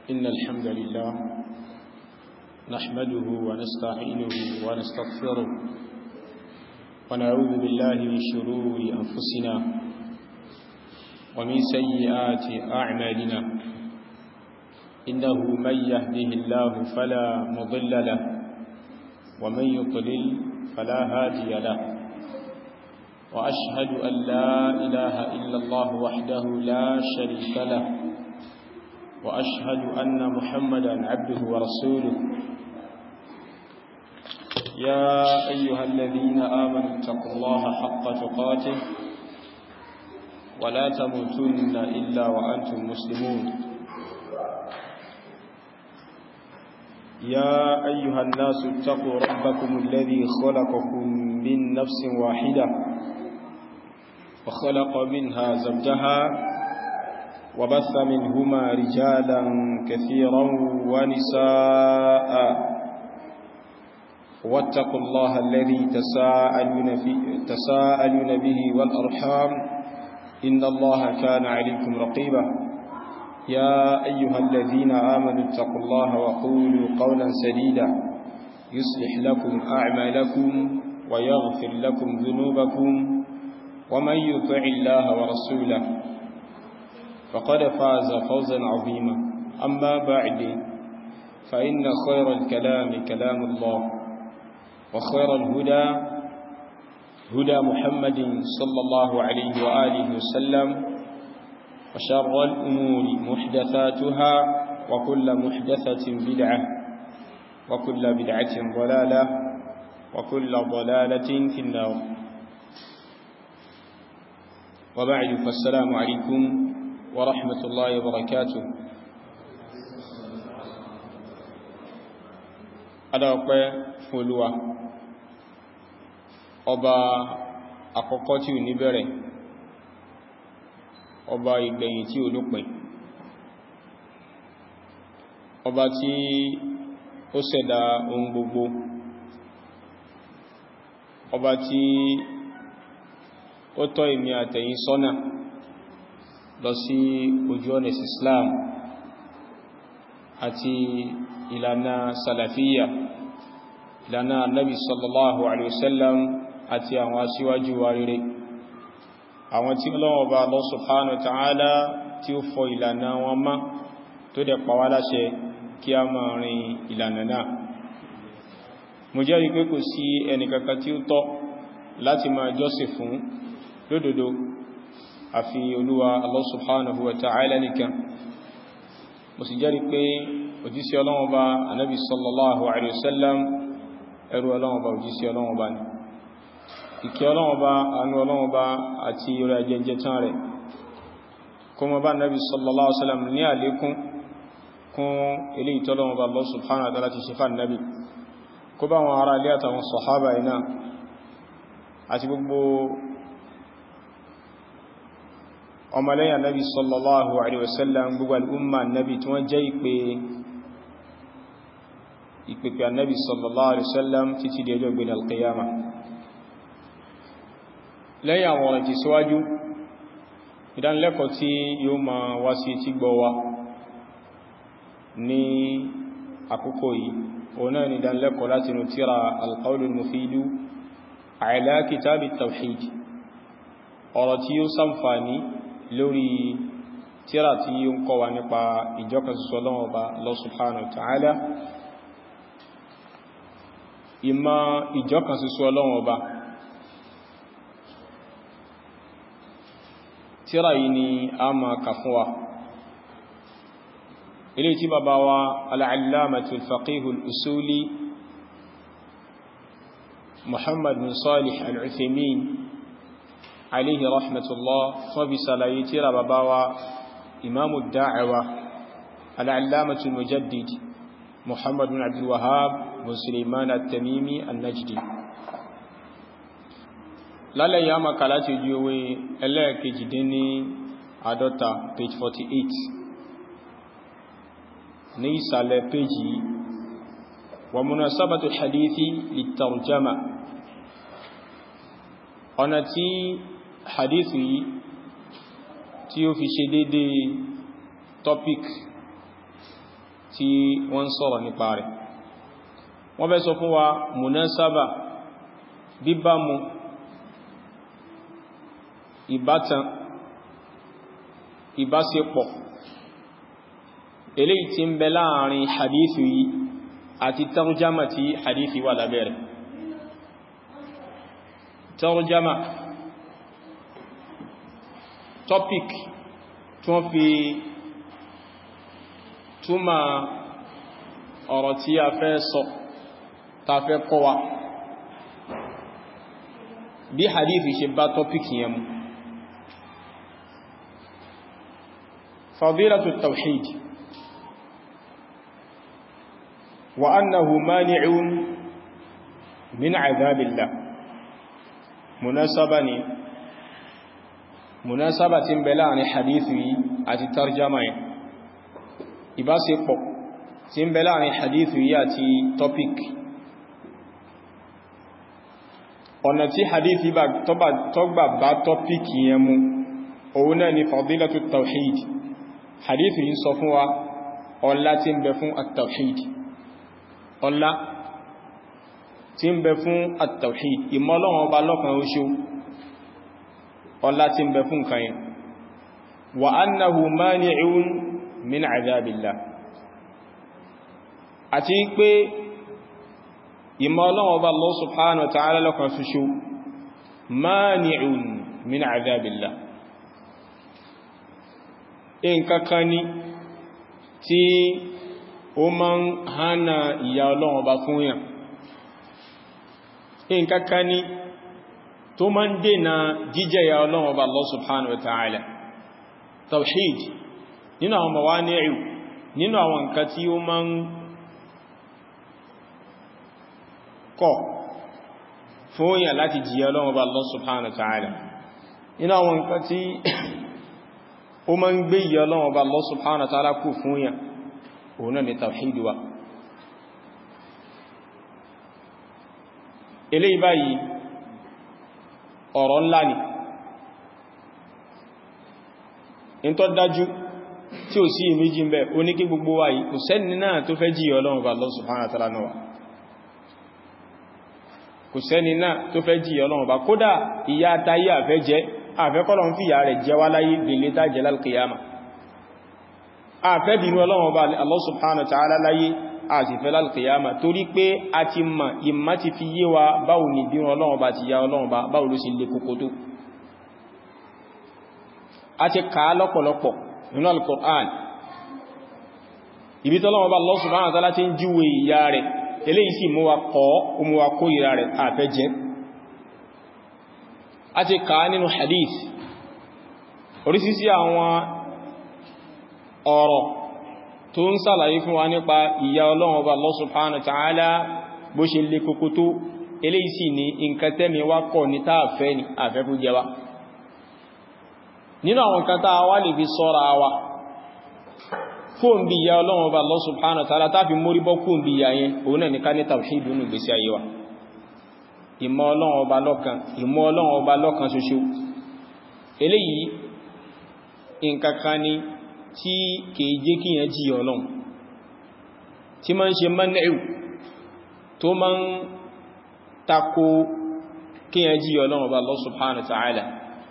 إن الحمد لله نحمده ونستعينه ونستغفره ونعوذ بالله من شرور أنفسنا ومن سيئات أعمالنا إنه من يهده الله فلا مضل له ومن يضلل فلا هادي له وأشهد أن لا إله إلا الله وحده لا شريك له وأشهد أن محمدا عبده ورسوله يا أيها الذين آمنوا اتقوا الله حق تقاته ولا تموتن إلا وأنتم مسلمون يا أيها الناس اتقوا ربكم الذي خلقكم من نفس واحدة وخلق منها زوجها وبث منهما رجالا كثيرا ونساء واتقوا الله الذي تساءلون به والأرحام إن الله كان عليكم رقيبا يا أيها الذين آمنوا اتقوا الله وقولوا قولا سديدا يصلح لكم أعمالكم ويغفر لكم ذنوبكم ومن يطع الله ورسوله فقد فاز فوزا عظيما أما بعد فإن خير الكلام كلام الله وخير الهدى هدى محمد صلى الله عليه وآله وسلم وشر الأمور محدثاتها وكل محدثة بدعة وكل بدعة ضلالة وكل ضلالة في النار وبعد فالسلام عليكم ورحمة الله وبركاته أدعوك فلوة ọba àkọ́kọ́ tí ò ní bẹ̀rẹ̀ ọba ìgbẹ̀yìn tí ò lópin ọba tí ó ṣẹ̀dá ohun gbogbo ọba tí ó tọ́ èmi àtẹ̀yin sọ́nà lọ sí ojú ọ̀nà Islam àti ìlànà salafiyya ìlànà Nabi sallallahu alaihi wasallam àti àwọn aṣíwájú wa rere àwọn tí Ọlọ́hun Ọba Allah subhanahu wa ta'ala tí ó fọ ìlànà wọn mọ́ tó dẹ̀ pa wá láṣẹ kí a máa rìn ìlànà náà. Mo jẹ́rìí pé kò sí ẹnìkankan tí ó tọ́ láti máa jọ́sìn fún lódodo àfi Olúwa Allah subhanahu wa ta'ala nìkan. Mo sì jẹ́rìí pé òjíṣẹ́ Ọlọ́hun Ọba Ànábì sallallahu alaihi wasallam ẹrú Ọlọ́hun Ọba òjíṣẹ́ Ọlọ́hun Ọba ni. Ìkẹ́ Ọlọ́hun Ọba, àánú Ọlọ́hun Ọba àti orí ajẹ́jẹ́ tán rẹ̀ kó má bá Ànábì sallallahu alaihi wasallam ní àlékún kún ilé ìtọ́lọ́hun Ọba Allah subhanahu wa ta'ala ti ṣe fán Nábì kó bá wọn ará ilé àtàwọn sàhábà iná àti gbogbo ọmọlẹ́yìn Ànábì sallallahu alaihi wasallam gbogbo al'umma Nábì tí wọ́n jẹ́ ìpèpè Ànábì sallallahu alaihi wasallam títí di ọjọ́ ìgbẹ̀dẹ̀ al-qiyama. Lẹ́yìn àwọn ọ̀rọ̀ tí síwájú ìdánilẹ́kọ̀ọ́ tí yóò ma wá sí tí gbọ́ wa ní àkókò yìí òun náà ni ìdánilẹ́kọ̀ọ́ láti nù tíra al-qawlul mufidu ala kitabi tawhid ọ̀rọ̀ tí yóò ṣàǹfààní lórí tíra tí yóò ń kọ́ wa nípa ìjọkan ṣoṣo Ọlọ́hun Ọba Allah subhanahu wa ta'ala ìmọ̀ ìjọkan ṣoṣo Ọlọ́hun Ọba. Tíra yìí ni a máa kà fún wa ilé tí bàbá wa al-allamatu al-faqih al-usuli Muhammad bin Salih al-Uthaymin alayhi rahmatullah wọ́n fi ṣàlàyé tíra bàbá wa imamu da'awa al-allamatu al-mujaddid Muhammad bin Abdul Wahhab bin Sulaiman at-Tamimi an-Najdi. Lálẹ́ yá máa kà láti ojú ewé ẹlẹ́ẹ̀kejì dín ní àádọ́ta page 48 ní ìsàlẹ̀ péjì wa munasabatu hadithi lit-tarjama ọ̀nà tí hadithi yìí tí ó fi ṣe dédé topic tí wọ́n sọ̀rọ̀ nípa rẹ̀. Wọ́n fẹ́ sọ fún wa munasaba, bíbámu, ìbátan, ìbáṣepọ̀ eléyìí tí ń bẹ láàrin hadithi yìí àti tarjama tí hadithi wà lábẹ́rẹ̀. Tarjama, topic tí wọ́n fi túmọ̀ ọ̀rọ̀ tí a fẹ́ sọ, ta fẹ́ kọ́ wa, bí hadithi ṣe bá topic yẹn mu. فضيلة التوحيد وأنه مانع من عذاب الله. مناسبة بلان حديثي àti ترجمة ìbáṣepọ̀ tí ń bẹ láàrin hadithi àti topic. Ọ̀nà tí hadithi tọ́gbà bá topic yẹn mu, òun náà ni fadilatu tawhid. Hadithi yìí sọ fún wa ọlá tí ń bẹ fún at-tawhid, ọlá tí ń bẹ fún at-tawhid, ìmọ̀ Ọlọ́run Ọba lọ́kan oṣù, ọlá tí ń bẹ fún kan yẹn. Wa annahu mani'un min adhabillah, àti pé ìmọ̀ Ọlọ́run Ọba Allah subhanahu wa ta'ala lọ́kan oṣù mani'un min adhabillah, nǹkankan ni tí ó máa ń hánà ìyà Ọlọ́run Ọba fún yàn, nǹkankan ni tó máa ń dènà jíjẹ ìyà Ọlọ́run Ọba Allah subhanahu wa ta'ala. Tawhid nínú àwọn mawani'u, nínú àwọn nǹkan tí ó máa ń kọ̀ fún yàn láti jìyà Ọlọ́run Ọba Allah subhanahu wa ta'ala, nínú àwọn nǹkan tí ó máa ń gbé ìyà Ọlọ́run Ọba Allah subhanahu wa ta'ala kù fún yàn, òun náà ni tawhid wa. Eléyìí báyìí ọ̀rọ̀ ńlá ni, in tó dájú tí ó sí ìméjì ń bẹ, ó ní kí gbogbo wa yìí kò sẹ́ni náà tó fẹ́ jìyà Ọlọ́run Ọba Allah subhanahu wa ta'ala náà, kò sẹ́ni náà tó fẹ́ jìyà Ọlọ́run Ọba, kódà ìyà tayé àfẹ́ jẹ́, àfẹ́kọ́lọ̀ ń fi ìyà rẹ̀ jẹ wá láyé bèlé tá jẹ lálkìyàmà, àfẹ́ bínú Ọlọ́run Ọba Allah subhanahu wa ta'ala láyé àti fẹ́ lálkìyàmà, torí pé a ti mọ̀, ìmá ti fi yé wa báwo ni bínú Ọlọ́run Ọba ti ya Ọlọ́run Ọba báwo ló sì lè kókó tó. A ti kàá lọ́pọ̀lọpọ̀ nínú al-Qur'an, ibi tọ́lọ́run Ọba Allah subhanahu wa ta'ala ti ń júwe ìyà rẹ̀, eléyìí sì mú wa kọ́, ó mú wa kó ìyà rẹ̀ àfẹ́ jẹ́. A ti kàá nínú hadith, orísìsí àwọn ọ̀rọ̀ tó ń sàlàyé fún wa nípa ìyà Ọlọ́run Ọba Allah subhanahu wa ta'ala bó ṣe lè kókó tó, eléyìí sì ní nǹkan tẹ́mi wá kọ̀ ní táàfẹ́ ní àfẹ́kú jẹ wá. Nínú àwọn nǹkan táa wá lè fi sọ́ra wa fún bí ìyà Ọlọ́run Ọba Allah subhanahu wa ta'ala táàfi mórí bọ́ fún bí ìyà yẹn, òun náà ní ká ní tawhid nínú ìgbésí ayé wa. Ìmọ̀ Ọlọ́run Ọba lọ́kan, ìmọ̀ Ọlọ́run Ọba lọ́kan ṣoṣo, eléyìí nǹkankan ni tí kìí jẹ́ kí yẹn jí Ọlọ́run, tí ma ń ṣe mọ́nẹ̀ẹ́wù tó ma ń takò kí yẹn jí Ọlọ́run Ọba Allah subhanahu wa ta'ala,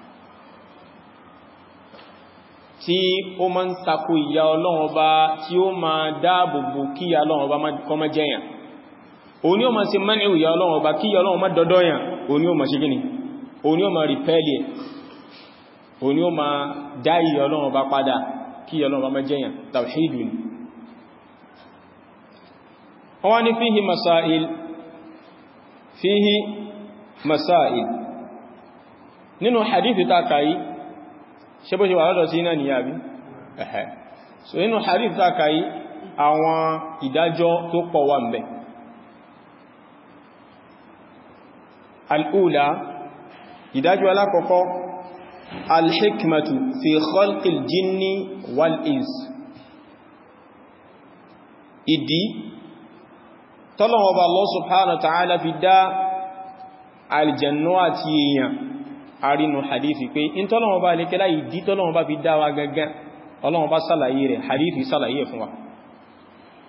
tí ó ma ń takò ìyà Ọlọ́run Ọba, tí ó ma dáàbòbò kí ìyà Ọlọ́run Ọba kó má jẹ́yàn. Òní ó ma ṣe mọ́nẹ̀ẹ́wù ìyà Ọlọ́run Ọba kí ìyà Ọlọ́run má dọ́dọ́ yàn, òní ó ma ṣe gíní, òní ó ma rìpẹ́lì ẹ̀, òní ó ma dá ìyà Ọlọ́run Ọba padà kí Ọlọ́run bá má jẹ́yàn. Tawhid ni. Wọ́n ní fihi masail nínú hadithi ta kàyí, ṣe bó ṣe wà lọ́dọ̀ sí iná ni yàbí ẹ̀hẹ́. So nínú hadithi ta kàyí àwọn ìdájọ́ tó pọ̀ wà ńbẹ̀. Al-ula, ìdájọ́ alákọ̀ọ́kọ́, al-hikmatu fi khalqil jinni wal ins. Ìdí tọ́lọ̀wọ̀ bá Allah subhanahu wa ta'ala fi dá aljannu àti èèyàn arínú hadithi pé in tọ́lọ̀wọ̀ bá lè kẹ́lá ìdí tọ́lọ̀wọ̀ bá fi dá wa gangan, Ọlọ́run bá sàlàyé rẹ̀, hadithi sàlàyé fún wa.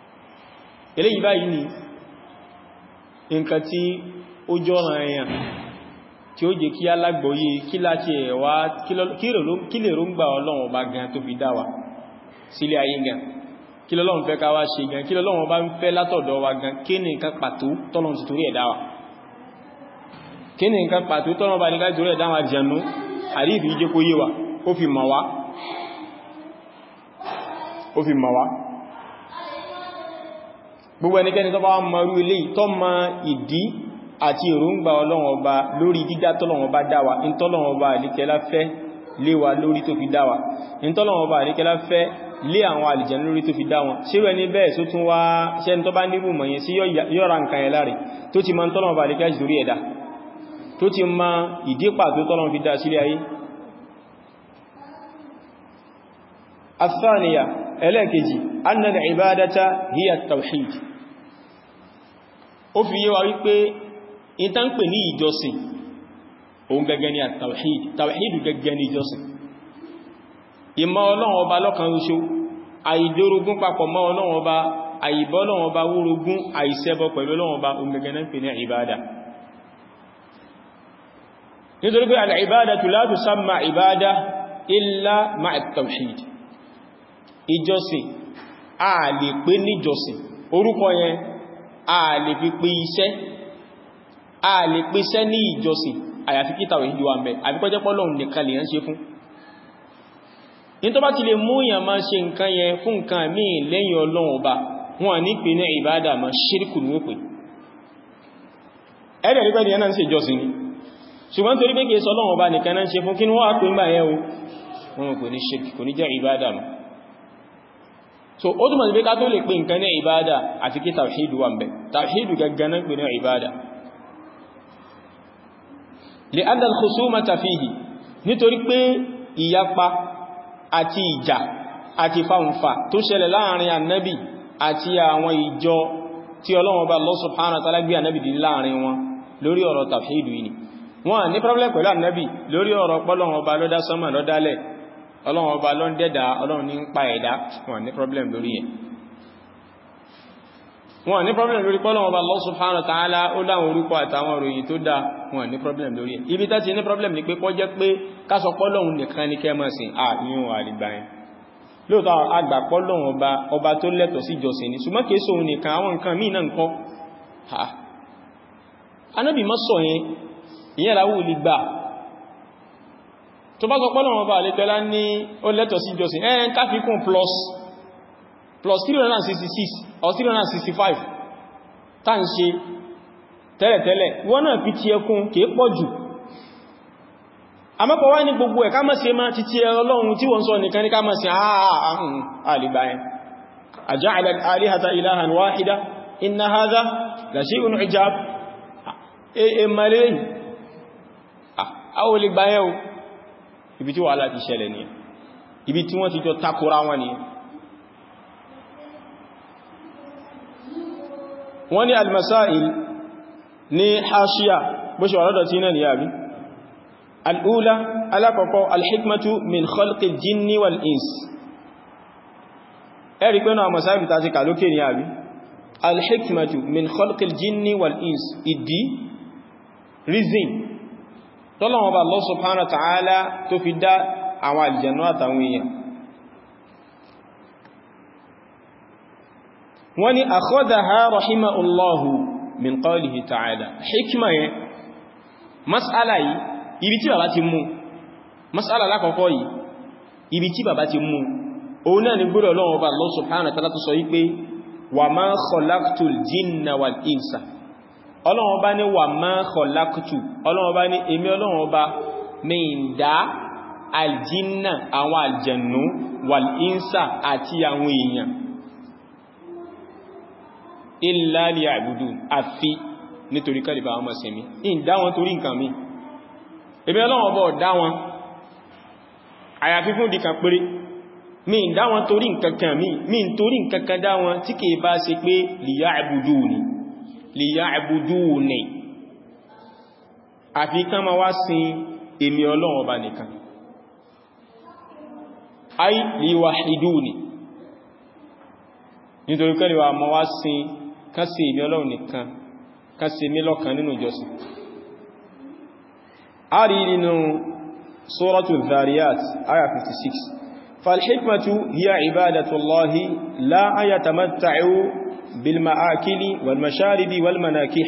eléyìí báyìí ni nǹkan tí ó jọ́ràn èèyàn tí ó jẹ́ kí alágbòye kí láti ẹ̀wà kí lè róngbà Ọlọ́run ọba gan tó fi dá wa sílé ayé gan, kí l'Ọlọ́run fẹ́ ká wá ṣe gan, kí l'Ọlọ́run bá ń fẹ́ látọ̀dọ̀ wa gan, kí ni nǹkan pàtó t'Ọlọ́run ti torí ẹ̀ dá wa, kí ni nǹkan pàtó t'Ọlọ́run bá ní ká torí ẹ̀ dá wa jẹnu àríbì jẹ́ kó yé wa, ó fi mọ̀ wá gbogbo ẹnikẹ́ni tó bá wá mọ̀rú ilé tó mọ ìdí àti èròǹgbà Ọlọ́run ọba lórí dídá t'Ọlọ́run ọba dá wa, in t'Ọlọ́run ọba àríkẹ́lá fẹ́ lé wa lórí tó fi dá wa, in t'Ọlọ́run ọba àríkẹ́lá fẹ́ lé àwọn àlìjẹ̀nú lórí tó fi dá wọn, ṣe rẹ̀ ní bẹ́ẹ̀ tó tún wá ṣẹ́ni tó bá níbù mọ̀yẹn sí yọ́ra nǹkan ẹ̀ láre tó ti mọ̀ t'Ọlọ́run ọba àríkẹ́lá jùrí ẹ̀dá tó ti mọ̀ ìdí pàtó t'Ọlọ́run fi dá sílé ayé. الثانية ẹlẹ́ẹ̀kejì anna al-ibadata hiya at-tawhid, ó fi yé wa wípé in tán pè ní ìjọsìn òun gẹ́gẹ́ ní at-tawhid, tawhid gẹ́gẹ́ ní ìjọsìn, ìmọ̀ Ọlọ́run ọba lọ́kan ṣoṣo, àìdórogún papọ̀ mọ́ Ọlọ́run ọba, àìbọ́ Ọlọ́run ọba wórogún, àìṣẹbọ pẹ̀lú Ọlọ́run ọba, òun gẹ́gẹ́ náà pè ní ìbádà. nítorí pé al-ibadatu la tusamma ìbádà illa ma'a at-tawhid, ìjọsìn a lè pè ní ìjọsìn, orúkọ yẹn a lè fi pè iṣẹ́, a lè pè iṣẹ́ ní ìjọsìn àyàfi kí tawhid wà ńbẹ̀, àfi kó jẹ́ pé Ọlọ́run nìkan lèyàn ṣe fún. ní tó bá ti lè mú yàn máa ṣe nǹkan yẹn fún nǹkan míì lẹ́yìn Ọlọ́run ọba, wọn ní pè ní ìbádà ma ṣíríkù ní ó pè. ẹ̀rẹ̀ rí pé ẹni náà ń ṣe ìjọsìn ni, ṣùgbọ́n torí pé kìí sọ Ọlọ́run ọba nìkan náà ń ṣe fún, kí ni wọ́n á pè ń bà yẹn o, wọn kò ní ṣíríkù, kò ní jẹ́ ìbádà mọ́. so ó túnmọ̀ sí pé ká tó lè pè nǹkan ní ìbádà àti kí tàwhídù wà ńbẹ̀, tàwhídù gangan pè ní ìbádà. li'anna al-khusumata fihi, nítorí pé ìyapa àti ìjà àti fàǹfà tó ṣẹlẹ̀ láàrin ànábì àti àwọn ìjọ tí Ọlọ́run Ọba Allah subhanahu wa ta'ala gbé ànábì dì láàrin wọn lórí ọ̀rọ̀ tàwhídù yìí ni. wọ́n ní problem pẹ̀lú ànábì lórí ọ̀rọ̀ p'Ọlọ́run Ọba ló dá sánmà ló dálẹ̀, Ọlọ́run Ọba ló ń dẹ́dà, Ọlọ́run ní ń pa ẹ̀dá, wọ́n ní problem lórí ẹ̀. wọ́n ní problem lórí p'Ọlọ́run Ọba Allah subhanahu wa ta'ala ó láwọn orúkọ àtàwọn òròyìn tó dá, wọ́n ní problem lórí ẹ̀. ibi tá ti ní problem ní pé kó jẹ́ pé ká sọ p'Ọlọ́run nìkan ní kẹ́ máa sìn, yíò àrígbà yẹn. lóòtọ́ àgbà p'Ọlọ́run ọba tó lẹ́tọ̀ sí ìjọsìn ni, ṣùgbọ́n kìí sóhun nìkan, àwọn nǹkan míì náà ńkọ́. Ànábì má sọ yẹn, ìyẹn làwú lè gbà. tó bá sọ p'Ọlọ́run ọba àlétọ́lá ní ó lẹ́tọ̀ sí ìjọsìn, ká fi kún plus 366 or 365 tá ń ṣe tẹ́lẹ̀tẹ́lẹ̀, wọ́n náà fi ti ẹkún kìí pọ̀ jù. àmọ́pọ̀ wá ní gbogbo ẹ̀ ká má ṣe máa ti ti Ọlọ́run tí wọ́n sọ nìkan ní ká má ṣe àlìbáyẹn. aja'ala al-alihata ilahan wahida inna hadha la shay'un 'ijab, mẹ́lẹ́ àwọn olùgbáyẹ̀ o, ibi tí wà láti ṣẹlẹ̀ ni, ibi tí wọ́n ti jọ takora wọn ni. wọ́n ní al-masail ní hashiya bó ṣe wà lọ́dọ̀ tí náà ni yàbí. al'ula alákọ̀ọ́kọ́ alhikmatu min khalqil jinni wal ins, ẹ̀rí pé náà masáìbì ta ti kàlókè ní yàbí. alhikmatu min khalqil jinni wal ins, ìdí reason tọ́lọ́wọ́ bá Allah subhanahu wa ta'ala tó fi dá àwọn àlìjẹ̀nú àtàwọn èèyàn. wọ́n ni akhadaha rahimahullahu min qawlihi ta'ala, hikma yẹn mas'ala yìí ibi tí bàbá ti mú, mas'ala lákọ̀ọ́kọ́ yìí ibi tí bàbá ti mú, òun náà ni gbọ́dọ̀ Ọlọ́run bá Allah subhanahu wa ta'ala tó sọ wípé wa ma khalaqtul jinna wal insa. Ọlọ́run bá ní wà máa khalaqtu, Ọlọ́run bá ní èmi Ọlọ́run bá mẹ́ìndá aljinna àwọn aljannu wal insa àti àwọn èèyàn illa liya'budun, àfi nítorí kálíbà wọn máa sẹ̀mí. ìdá wọn torí nǹkan mi, èmi Ọlọ́run bá dá wọn àyàfi fún dìkan péré, mi ìdá wọn torí nǹkankan mi ń torí nǹkankan dá wọn tí kìí bá ṣe pé liya'buduni, àfi kán ma wá sin èmi Ọlọ́run ọba nìkan, ay liwahiduni, nítorí kẹ́lẹ̀ wa mọ́ wá sin kán sí ìmí Ọlọ́run nìkan kán sí mí lọ́kan nínú ìjọsìn. a rí nínú Suratu Dhariyat aya 56 فالحكمة هي عبادة الله لا أن يتمتعوا بالمآكل والمشارب والمناكح.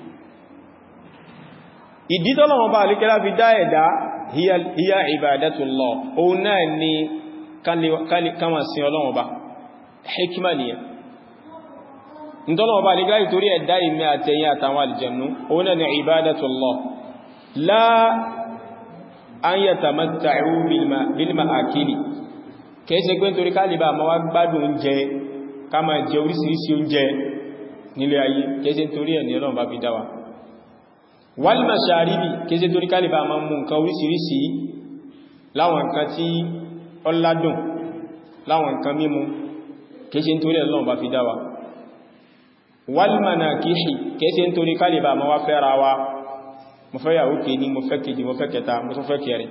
ìdí t'Ọlọ́run bá alikẹ́lá fi dá ẹ̀dá hiya ibadatullah òun náà ni kama sin Ọlọ́run bá hikima ni n'Ọlọ́run bá alikẹ́lá ìtorí ẹ̀dá ìmẹ́ àtẹ̀yìn àtàwọn aljannu òun náà ni ibadatullah la an yatamatta'u bil ma'akili kẹsẹ̀ pé nítorí kálìbà ma wá gbádùn oúnjẹ ká ma jẹ orísìírísìí oúnjẹ nílé ayé kẹsẹ̀ nítorí ẹ̀ ní Ọlọ́run bá fi dá wa wal masharibi kẹsẹ̀ nítorí kálìbà ma mú nǹkan orísìírísìí láwọn nǹkan tí ọládùn láwọn nǹkan mímu kẹsẹ̀ nítorí ẹ̀ Ọlọ́run bá fi dá wa wal manakihi kẹsẹ̀ nítorí kálìbà ma wá fẹ́ra wa mo fẹ́ yàwó kejì mo fẹ́ kejì mo fẹ́ kẹta mo tún fẹ́ kẹrin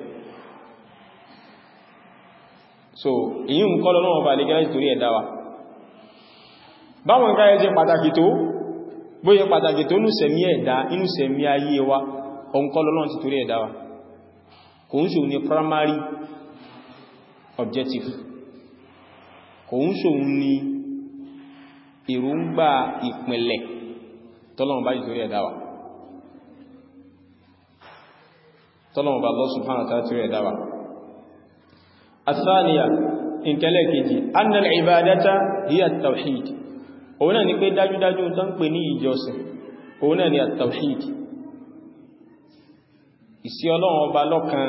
so èyí ń kọ́ lọ́wọ́ bá lè gẹ́rẹ́ ìtorí ẹ̀dá wa báwọn gáyẹ́ jẹ́ pàtàkì tó bóyẹ pàtàkì tó nù sẹ̀mí ẹ̀dá inú sẹ̀mí ayé wa òun kọ́ lọ́wọ́ ti torí ẹ̀dá wa kò ń ṣòun ní primary objective kò ń ṣòun ní èròǹgbà ìpìnlẹ̀ tọ́lọ́wọ́ bá ìtorí ẹ̀dá wa tọ́lọ́wọ́ bá Allah subhanahu wa ta'ala torí ẹ̀dá wa الثانية إن كلاكيجي أن العبادة هي التوحيد هنا نقول داجو داجو تنقني جوسن هنا ني التوحيد ìsìn Ọlọ́run ọba lọ́kan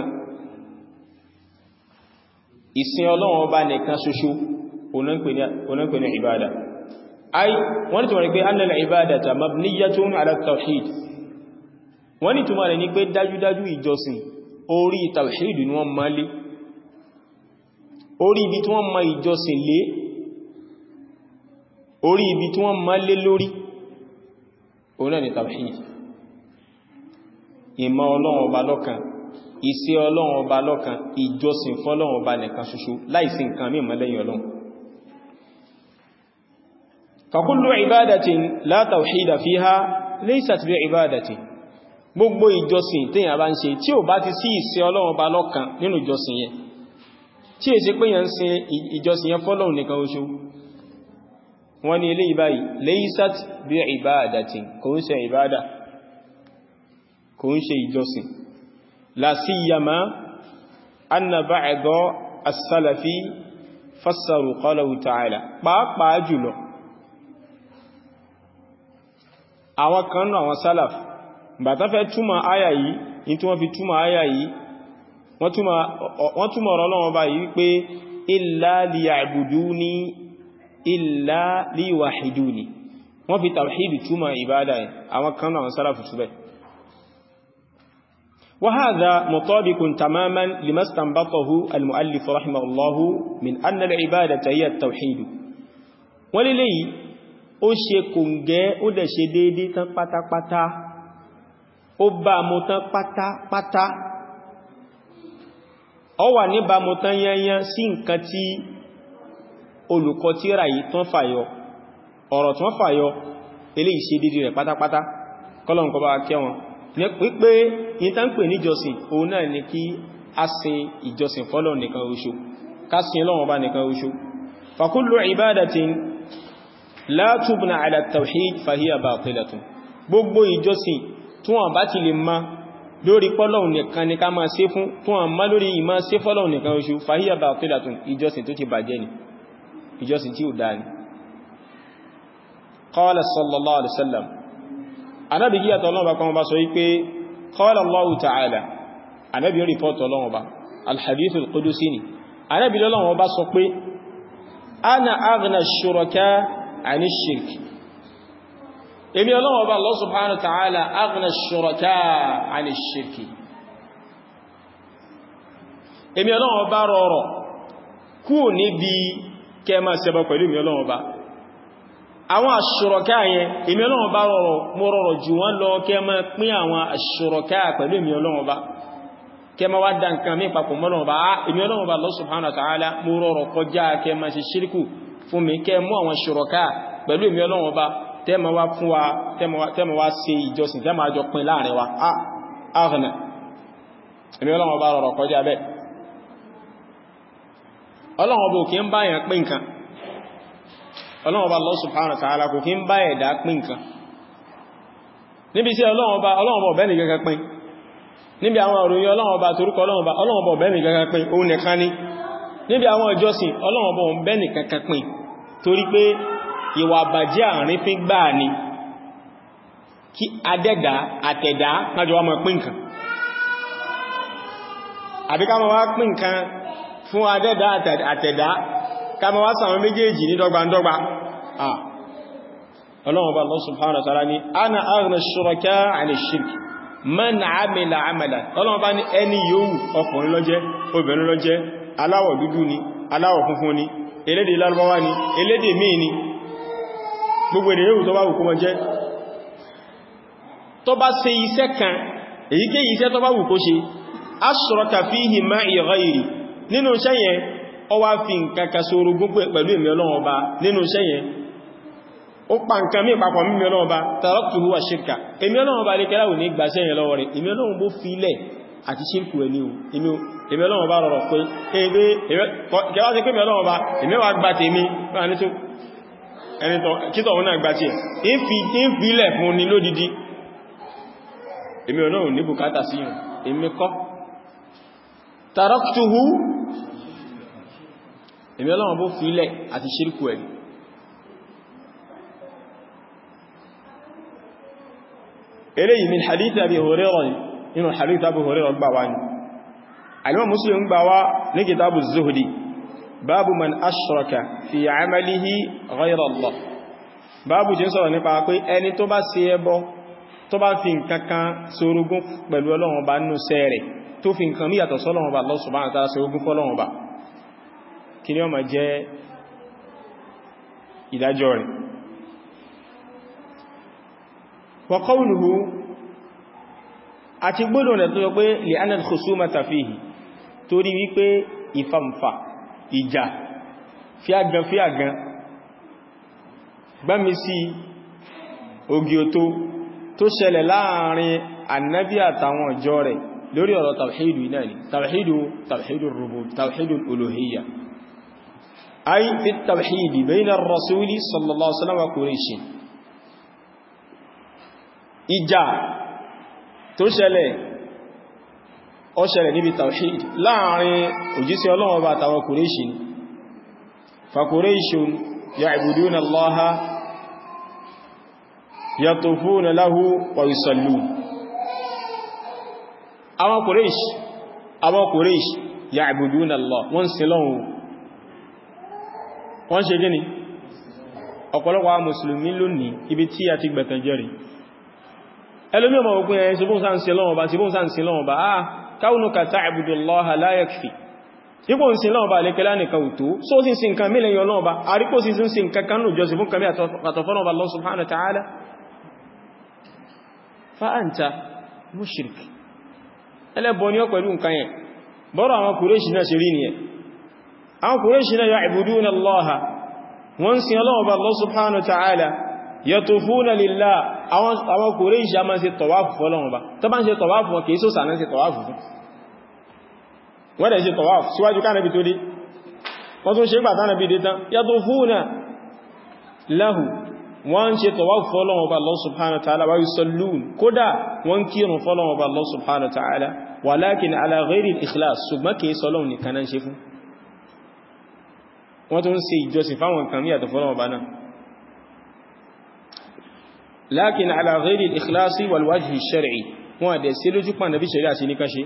ìsìn Ọlọ́run ọba nìkan ṣoṣo ọ̀nà ń pè ní ìbádà ay wọ́n tí wọ́n rí pé أن العبادة مبنية على التوحيد wọ́n ní túnmọ̀ rẹ̀ ní pé dájúdájú ìjọsìn orí tawhid ni wọ́n máa lé orí ibi tí wọ́n ma ìjọsìn lé orí ibi tí wọ́n ma lé lórí òun náà ni tawhid ìmọ̀ Ọlọ́run ọba lọ́kan ìṣe Ọlọ́run ọba lọ́kan ìjọsìn fọ́lọ́run ọba nìkan ṣoṣo láìsí nǹkan mí mọ́ lẹ́yìn Ọlọ́run فكل عبادة لا توحيد فيها ليست بعبادة gbogbo ìjọsìn téèyàn bá ń ṣe tí ò bá ti sí ìṣe Ọlọ́run ọba lọ́kan nínú ìjọsìn yẹn tí è ṣe pé yàn ṣe ìjọsìn yẹn fọ́lọ́hun nìkan oṣù wọ́n ní ilé ìbáyìí laysat bí ibadatin kò ń ṣe ìbádà kò ń ṣe ìjọsìn la siyama anna ba'da as-salafi fassaru qawlahu ta'ala pàápàá jùlọ àwọn kan náà àwọn salaf bàtà fẹ́ túmọ̀ áyà yìí ní tí wọ́n fi túmọ̀ áyà yìí wọ́n túmọ̀ ọ̀rọ̀ Ọlọ́run bá yìí wípé illa liya'buduni illa liwahiduni wọ́n fi tawhid túmọ̀ ìbádà yìí àwọn kan náà sálàfù túbẹ̀ wa hadha mutabiqun tamaman lima istanbatahu al-mu'allif rahimahullahu min anna al-ibadata hiya at-tawhid wọ́n lè yìí ó ṣe kòǹgẹ́ ó dẹ̀ ṣe déédé tán pátápátá ó bá mú tán pátápátá ó wà níbàámu tán yányán sí nǹkan tí olùkọ́ tírà yìí tán fàyọ ọ̀rọ̀ tán fàyọ eléyìí ṣe dédé rẹ̀ pátápátá kọ́lọ̀nkọ́ bá kẹwọn ní pípé yìí tán pè níjọsìn òun náà ni kí a sin ìjọsìn fọ́lọ̀ nìkan oṣù ká sin Ọlọ́run bá nìkan oṣù fa kullu ibadatin la tubna ala tawhid fahiya batilatun gbogbo ìjọsìn tí wọ́n bá ti lè máa lórí pọ́lọ̀un nìkan ní ká máa ṣe fún àmá lórí ìmá ṣe fọ́lọ̀un nìkan oṣù fahiya batilatun ìjọsìn tó ti bàjẹ́ ni ìjọsìn tí ó dá ní qala sallallahu alaihi wasallam anábi gí àtọ̀ ọlọ́wọ́ kan bá sọ wípé qala Allahu ta'ala anábi rí pọ́tọ̀ ọlọ́wọ́ bá al-hadith al-qudusi ni anábi lọ́wọ́ bá sọ pé ana aghna ash-shuraka 'ani ash-shirk èmi Ọlọ́run Ọba Allah subhanahu wa ta'ala aghna ash-shuraka 'ani ash-shirki èmi Ọlọ́run Ọba rọrọ̀ kúrò níbi kẹma ṣẹbọ pẹ̀lú èmi Ọlọ́run Ọba àwọn ash-shuraka yẹn èmi Ọlọ́run Ọba rọrọ̀ mo rọrọ̀ jù wọ́n lọ kẹma pín àwọn ash-shuraka pẹ̀lú èmi Ọlọ́run Ọba kẹma wá dá nǹkan mí papọ̀ mọ́ Ọlọ́run Ọba èmi Ọlọ́run Ọba Allah subhanahu wa ta'ala mo rọrọ̀ kọjá kẹma ṣe ṣírkù fún mi kẹ́ mú àwọn ṣùrọ̀ká pẹ̀lú èmi Ọlọ́run Ọba tẹ́mà wá fún wa tẹ́mà wá ṣe ìjọsìn tẹ́mà jọ pín láàrin wa aghna èmi Ọlọ́run Ọba rọrọ̀ kọjá bẹ́ Ọlọ́run Ọba kì í bá yàn pín nǹkan Ọlọ́run Ọba Allah subhanahu wa ta'ala kò kí ń bá ẹ̀dá pín nǹkan níbi tí Ọlọ́run Ọba ọ̀bẹ́ni gẹ́gẹ́ pín níbi àwọn òròyìn Ọlọ́run Ọba torúkọ Ọlọ́run Ọba ọ̀bẹ́ni gẹ́gẹ́ pín òun nìkan ní níbi àwọn ìjọsìn Ọlọ́run Ọba ọ̀bẹ́ni kankan pín torí pé ìwà àbàjẹ́ àárín fín gbáà ni kí adẹ́dà àtẹ̀dá májọ wá máa pín nǹkan àbí ká máa wá pín nǹkan fún adẹ́dà àtẹ̀dá ká máa wá sàwọn méjèèjì ní dọ́gbandọ́gba Ọlọ́run Ọba Allah subhanahu wa ta'ala ní ana aghna ash-shuraka 'ani ash-shirk man 'amila 'amalan Ọlọ́run Ọba ní ẹni yòówù ọkùnrin ló jẹ́ obìnrin ló jẹ́ aláwọ̀ dúdú ni aláwọ̀ funfun ni elédè Lárúbáwá ni elédè míì ni gbogbo èdè yóò tó bá wù kó mọ jẹ́ tó bá ṣe iṣẹ́ kan èyíkéyìí iṣẹ́ tó bá wù kó ṣe ashraka fihi ma'i ghayri nínú iṣẹ́ yẹn ó wá fi nǹkan kan sorogún pẹ̀lú èmi Ọlọ́run Ọba nínú iṣẹ́ yẹn ó pa nǹkan mí papọ̀ mímí Ọlọ́run Ọba taraktuhu wa shirka èmi Ọlọ́run Ọba lè kẹ́láwò ní gbàṣẹ́ yẹn lọ́wọ́ rẹ̀ èmi Ọlọ́run bó fi ilẹ̀ àti ṣírkù ẹni o èmi Ọlọ́run Ọba rọrọ̀ pé kẹwàá sí pé èmi Ọlọ́run Ọba èmi wà gbà tèmi kítọ̀ wọn náà gbà tí ẹ̀ ń fi ilẹ̀ fún ni lódidi èmi Ọlọ́run ní bùkátà sí yàn èmi kọ́ taraktuhu èmi Ọlọ́run bó fi ilẹ̀ àti ṣírkù ẹni eléyìí min hadith Abi Hurairah nínú hadith Abi Hurairah gbà wá ní Al-Imam Muslim gbà wá ní kitabu zuhdi báàbù man ashraka fi amalihi ghayra Allah báàbù jẹ́ sọ̀rọ̀ nípa pé ẹni tó bá ṣe ẹbọ tó bá fi nǹkankan sorogún pẹ̀lú Ọlọ́run Ọba nínú iṣẹ́ rẹ̀ tó fi nǹkan mí yàtọ̀ sọ́lọ́run Ọba Allah subhanahu wa ta'ala sorogún fọ́lọ́run Ọba kí ni ó máa jẹ́ ìdájọ́ rẹ̀ wa qawluhu àti gbọ́dọ̀ rẹ̀ tó yọ pé li'anna al-khusumata fihi torí wípé ìfàmfà ìjà fíàgan gbámi sí ogi òtó tó ṣẹlẹ̀ láàrin annabi àtàwọn ọjọ́ rẹ̀ lórí ọ̀rọ̀ tawhidu iná ni tawhidu rububiyyah tawhidu uluhiyyah ay fi tawhidi bayna ar-rasuli sallallahu alaihi wasallam wa Quraysh ìjà tó ṣẹlẹ̀ ó ṣẹlẹ̀ níbi tawhid láàrin òjíṣẹ́ Ọlọ́run Ọba àtàwọn Qurayshi ni fa Qurayshun ya'buduna Allaha yatufuna lahu wa yusallun àwọn Quraysh ya'buduna Allah wọ́n sin Ọlọ́run wọ́n ṣe gíní ọ̀pọ̀lọpọ̀ mùsùlùmí lónìí ibi tí a ti gbẹ̀tàn jẹ́rì ẹlòmí ọmọ òpin ẹ̀ síbún sáǹsìn lọ́wọ́ bá kaunuka ta'budu Allaha la yakfi ipò ń sin lọ́wọ́ bá lè kẹlá nìkan òtó só sí sí nǹkan mílẹ̀ yọ lọ́wọ́ bá àríkò sí sí nǹkan kan lójọ́ sí fún kàmí àtọ̀fọ́nà Allah subhanahu wa ta'ala fa anta mushrik ẹlẹ́bọ ni ó pẹ̀lú nǹkan yẹn bọ́rọ̀ àwọn Quraysh náà ṣe rí ni ẹ̀ àwọn Quraysh náà ya'buduna Allaha wọ́n sin lọ́wọ́ bá Allah subhanahu wa ta'ala yatufuna lillah àwọn Quraysh a máa ṣe tọ̀wáfù fọ́lọ́wọ́ bá tó bá ń ṣe tọ̀wáfù wọn kìí sósà náà ṣe tọ̀wáfù fún wọ́n dẹ̀ ṣe tọ̀wáfù síwájú kánàbí tó dé wọ́n tún ṣe gbà tánàbí dé tán yatufuna lahu wọ́n ṣe tọ̀wáfù fọ́lọ́wọ́ bá Allah subhanahu wa ta'ala wa yusallun kódà wọ́n kírun fọ́lọ́wọ́ bá Allah subhanahu wa ta'ala walakin ala ghairi al-ikhlas ṣùgbọ́n kìí sọlọ́wọ́ nìkan náà ṣe fún wọ́n tún ṣe ìjọsìn fáwọn kan míyàtọ̀ fọ́lọ́wọ́ bá náà لكن على غير الإخلاص والوجه الشرعي wọ́n dẹ̀ sí lójú pàdé bí ṣẹ̀ríà sí ní káṣe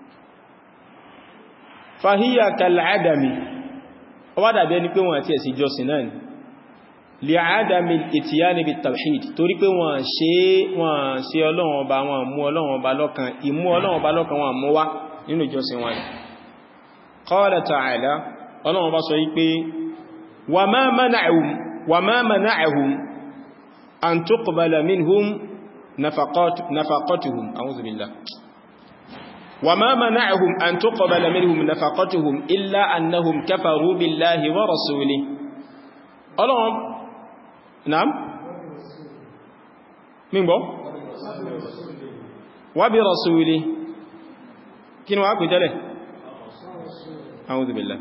فهي كالعدم wọ́n dàbí ẹni pé wọ́n àti ẹ̀sì jọsìn náà ni لعدم الاتيان بالتوحيد torí pé wọ́n ṣe Ọlọ́run Ọba wọn mú Ọlọ́run Ọba lọ́kan ìmú Ọlọ́run Ọba lọ́kan wọn mú wá nínú jọsìn wọn قال تعالى Ọlọ́run Ọba sọ wípé وما منعهم أن تقبل منهم نفقاتهم أعوذ بالله وما منعهم أن تقبل منهم نفقاتهم إلا أنهم كفروا بالله ورسوله ọlọ́run naam mígbọ́ wa bi rasuli kí ni wà pè tẹ́lẹ̀ a'udhu billah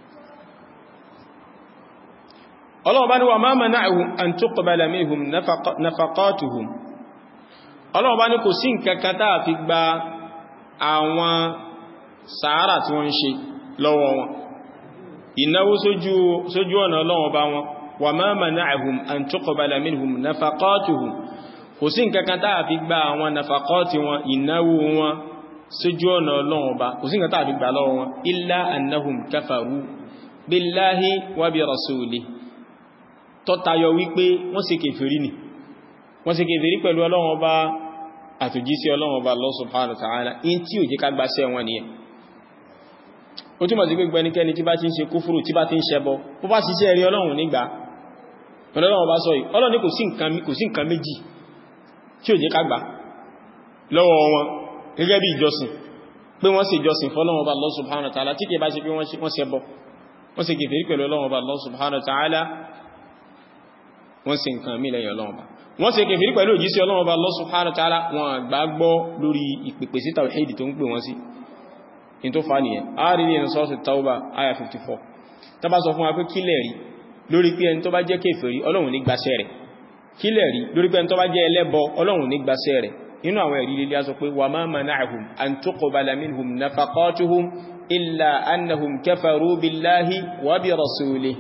ọlọ́run bá ní wa ma mana'ahum an tuqbala minhum nafaqatuhum ọlọ́run bá ní kò sí nǹkankan tá fi gba àwọn sàárà tí wọ́n ń ṣe lọ́wọ́ wọn ìnáwó sójú ọ̀nà ọlọ́run bá wọn wa ma mana'ahum an tuqbala minhum nafaqatuhum kò sí nǹkankan tá fi gba àwọn nafaqati wọn ìnáwó wọn sójú ọ̀nà ọlọ́run bá kò sí nǹkan tá fi gba lọ́wọ́ wọn illa annahum kafaru billahi wa bi rasulihi tó tayọ wípé wọ́n ṣe kèfèrí ni wọ́n ṣe kèfèrí pẹ̀lú ọlọ́run ọba àtòjísí ọlọ́run ọba Allah subhanahu wa ta'ala in tí ò jẹ́ ká gbáṣẹ́ wọn nìyẹn ó túnmọ̀ sí gbogbo ẹnikẹ́ni tí bá ti ń ṣe kúfúrù tí bá ti ń ṣẹbọ bó bá ṣiṣẹ́ rí ọlọ́run nígbà ọlọ́run ọba sọ yìí ọlọ́run ní kò sí nǹkan méjì tí ò jẹ́ ká gbà lọ́wọ́ wọn gẹ́gẹ́ bí ìjọsìn pé wọ́n ṣe ìjọsìn fọ́lọ́run ọba Allah subhanahu wa ta'ala tí kìí bá ṣe pé wọ́n ṣẹbọ wọ́n ṣe kèfèrí pẹ̀lú ọlọ́run ọba Allah subhanahu wa ta'ala wọ́n ṣe nǹkan mí lẹ́yìn ọlọ́run ọba wọ́n ṣe kèfèrí pẹ̀lú òjísí ọlọ́run ọba Allah subhanahu wa ta'ala wọn àgbàgbọ́ lórí ìpèpè sí tawhid tó ń pè wọ́n sí in tó fa nìyẹn a rí ní Suratu Tawbah aya 54 tó bá sọ fún wa pé kílẹ̀ rí lórí pé ẹni tó bá jẹ́ kèfèrí ọlọ́run ní gbàṣẹ́ rẹ̀ kílẹ̀ rí lórí pé ẹni tó bá jẹ́ ẹlẹ́bọ ọlọ́run ní gbàṣẹ́ rẹ̀ nínú àwọn ẹ̀rí lílé a sọ pé wa ma mana'ahum an tuqbala minhum nafaqatuhum illa annahum kafaru billahi wa bi rasulihi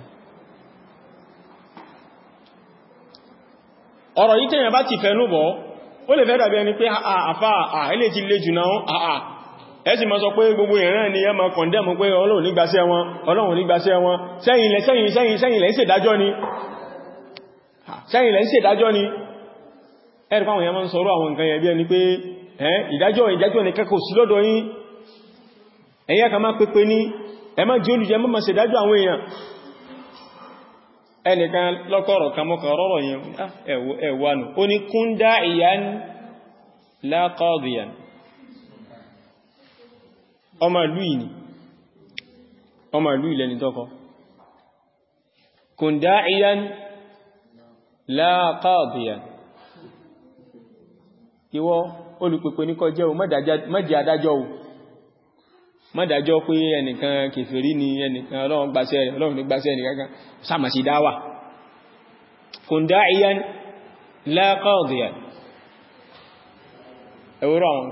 ọ̀rọ̀ yìí tẹ́yàn bá ti fẹ́nú bọ́ ó lè fẹ́ dàbí ẹni pé àfá ilé ti lé jù náà ẹ sì máa sọ pé gbogbo ìran ni ẹ máa kọ̀ndẹ̀mù pé Ọlọ́run ní gbàṣẹ́ wọn Ọlọ́run ní gbàṣẹ́ wọn sẹ́yìn lẹ́ ń ṣèdájọ́ ni ẹ̀rì fáwọn èèyàn máa ń sọ̀rọ̀ àwọn nǹkan yẹn bí ẹni pé ìdájọ́ ní kẹ́kọ̀ọ́ sí lọ́dọ̀ yín ẹ̀yà kan máa pépé ní ẹ má jẹ́ olùjẹ́ mọ́ ṣèdájọ́ àwọn èèyàn ẹnìkan lọ́kọ̀ọ̀rọ̀ kan mọ́kàn rọ́rọ̀ yẹn ẹ̀wọ̀nù ó ní kún da'iyan la qadiyan ọmọ ìlú ilẹ̀ ní tọ́kọ kún da'iyan la qadiyan ìwọ olùpẹ̀pẹ̀ ní kọjẹ́ o mẹ́jẹ adájọ́ o mọ́dájọ́ pé ẹnìkan kèfèrí ni ẹnìkan Ọlọ́run gbàṣẹ́ rẹ̀ Ọlọ́run ní gbàṣẹ́ ẹnìkan sáàmà sí dáwà kun da'iyan la qadiyan ẹwọ́rọ̀ àwọn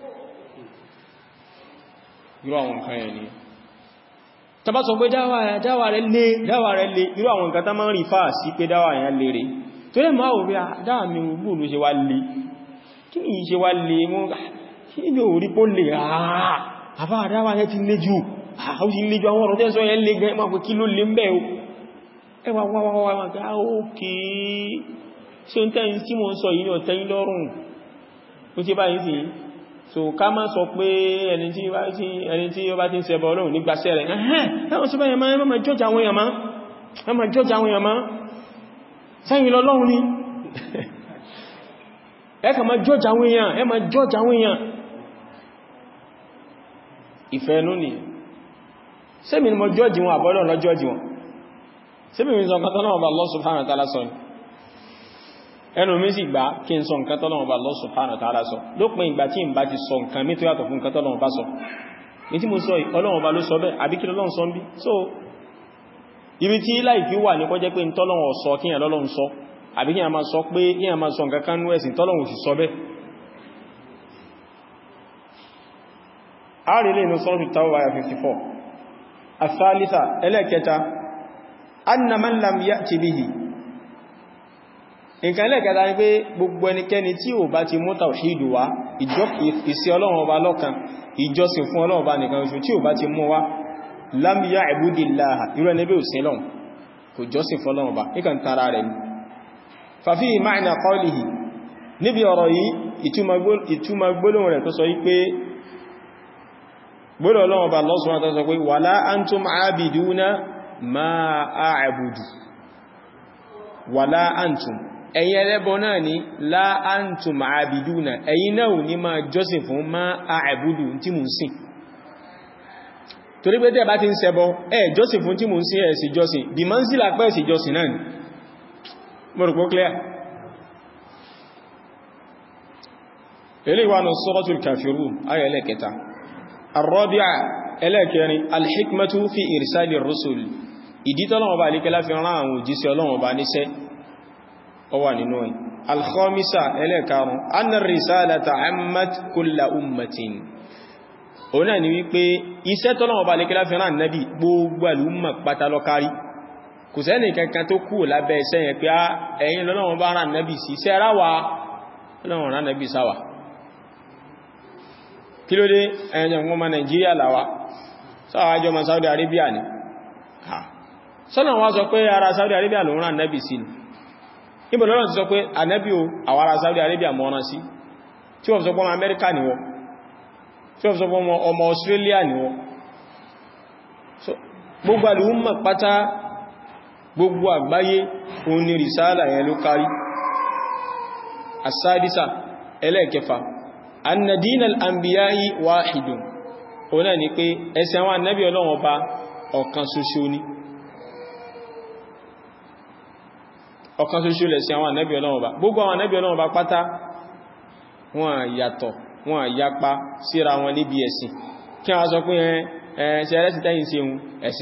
nǹkan yẹn ni tàbá sọ pé dáwà rẹ̀ lé irú àwọn nǹkan tá máa ń rí fáà sí pé dáwà yẹn lè rẹ̀ tó lẹ́ máa wò rí dáwà mi gbóòlù ṣe wá lè kí ni ṣe wá lè mú kí ni ò rí pó lè àbá àdáwà yẹn ti léjú àwọn ti léjú àwọn ọ̀rọ̀ tẹ́sọ yẹn lè gẹ́ máa pẹ̀ kí ló lè ń bẹ́ o ẹwà wáwáwá gá ókè ṣe ń tẹ́yìn tí mo ń sọ yìí ní ọ̀tẹ́yìn lọ́rùn ó ti báyìí sí so ká má sọ pé ẹni tí ó bá ti ń ṣẹbọ Ọlọ́run ní gbàṣẹ́ rẹ̀ ẹ̀hẹ́n jọ́jà àwọn èèyàn má sẹ́yìn lọ́lọ́run ni ẹ̀kà má jọ́jà àwọn èèyàn ìfẹ́ ẹnu ni sẹ́mi ni mo jọ́jì wọn àbọ́lọ́ lọ jọ́jì wọn sẹ́mi mi sọ nǹkan tọ́lọ́wọ́ bá Allah subhanahu wa ta'ala sọ ni ẹnu mi sì gbá kí n sọ nǹkan tọ́lọ́wọ́ bá Allah subhanahu wa ta'ala sọ lópin ìgbà tí n bá ti sọ nǹkan mi tó yàtọ̀ fún nǹkan tọ́lọ́wọ́ bá sọ ní tí mo sọ Ọlọ́run bá ló sọ bẹ́ẹ̀ àbí kí Ọlọ́run sọ ń bí so ibi tí láìfí wà ní kọjẹ́ pé tọ́lọ́wọ́ sọ kí yàn lọ́lọ́run sọ àbí kí yàn máa sọ pé kí yàn máa sọ nǹkan kan nú ẹ̀sìn tọ́lọ́run sì sọ bẹ́ẹ̀ ààrẹ ilé inú Suratu Tawbah 54 الثالثة ẹlẹ́kẹta anna man lam ya'ti bihi nǹkan ẹlẹ́kẹta ni pé gbogbo ẹnikẹ́ni tí ò bá ti mú tawhid wá ìsí Ọlọ́run ọba lọ́kan ìjọsìn fún Ọlọ́run ọba nìkan oṣù tí ò bá ti mú wá lam ya'budillaha irú ẹni bí ò sí lọ́run kò jọsìn fún Ọlọ́run ọba níkan tara rẹ̀ ni fa fihi ma'na qawlihi níbi ọ̀rọ̀ yìí ìtumọ̀ gbólóhùn rẹ̀ tó sọ wípé gbọ́dọ̀ Ọlọ́run bá Allah subhanahu wa ta'ala sọ pé wala antum aabiduna ma a'budu wala antum ẹ̀yin ẹlẹ́bọ náà ni la antum aabiduna ẹ̀yin náà ní máa jọ́sìn fún ma a'budu tí mú sìn torí pé tẹ́ bá ti ń ṣẹbọ jọ́sìn fún tí mo ń sí ẹ̀sì jọ́sìn bí ma ń sí lápẹ́ ẹ̀sì jọ́sìn náà ni mo rò pé clear ilé ìwà náà suratul kafirun ayà ẹlẹ́kẹta arrabi'a ẹlẹ́kẹrin alhikmatu fi irsali rusul ìdí tọ́lọ́wọ́ bá alékẹ́lá fi rán àwọn òjíṣẹ́ Ọlọ́run bá níṣẹ́ ó wà nínú ẹ̀ alkhamisa ẹlẹ́karùn anna risalata ammat kulla ummatin ọ̀nà ni wípé iṣẹ́ tọ́lọ́wọ́ bá alékẹ́lá fi rán nábì gbogbo àlùmọ̀ pátá ló kárí kò sẹ́ni kankan tó kú lábẹ́ iṣẹ́ yẹn pé ẹ̀yin lọ́lọ́wọ́ bá rán nábì sí iṣẹ́ ráwà Ọlọ́run rán nábì sáwà kí ló dé ẹ̀yàn ọmọ Nàìjíríà làwà sáwàájọ́ ọmọ Saudi Arabia ni sọ́nà wá sọ pé ara Saudi Arabia ló rán nábì sí ni níbo lọ́nà ti sọ pé ànábì o àwọn ará Saudi Arabia mọ́rán sí tí wọ́n sọ pé ọmọ Amẹ́ríkà ni wọ́n tí wọ́n sọ pé ọmọ Australia ni wọ́n gbogbo àlùmọ̀ pátá gbogbo àgbáyé òun ni rìsáàlà yẹn ló kárí as-sadisa ẹlẹ́ẹ̀kẹfà anna dinal anbiya'i wahidun òun náà ni pé ẹ̀sìn àwọn ànábì Ọlọ́run ọba ọ̀kan ṣoṣo ni ọ̀kan ṣoṣo lẹ̀sìn àwọn ànábì Ọlọ́run ọba gbogbo àwọn ànábì Ọlọ́run ọba pátá wọn yàtọ̀ wọn yapa síra wọn níbi ẹ̀sìn kí wọ́n sọ pé ṣẹ̀rẹ́sì tẹ́yìn sí ohun ẹ̀sìn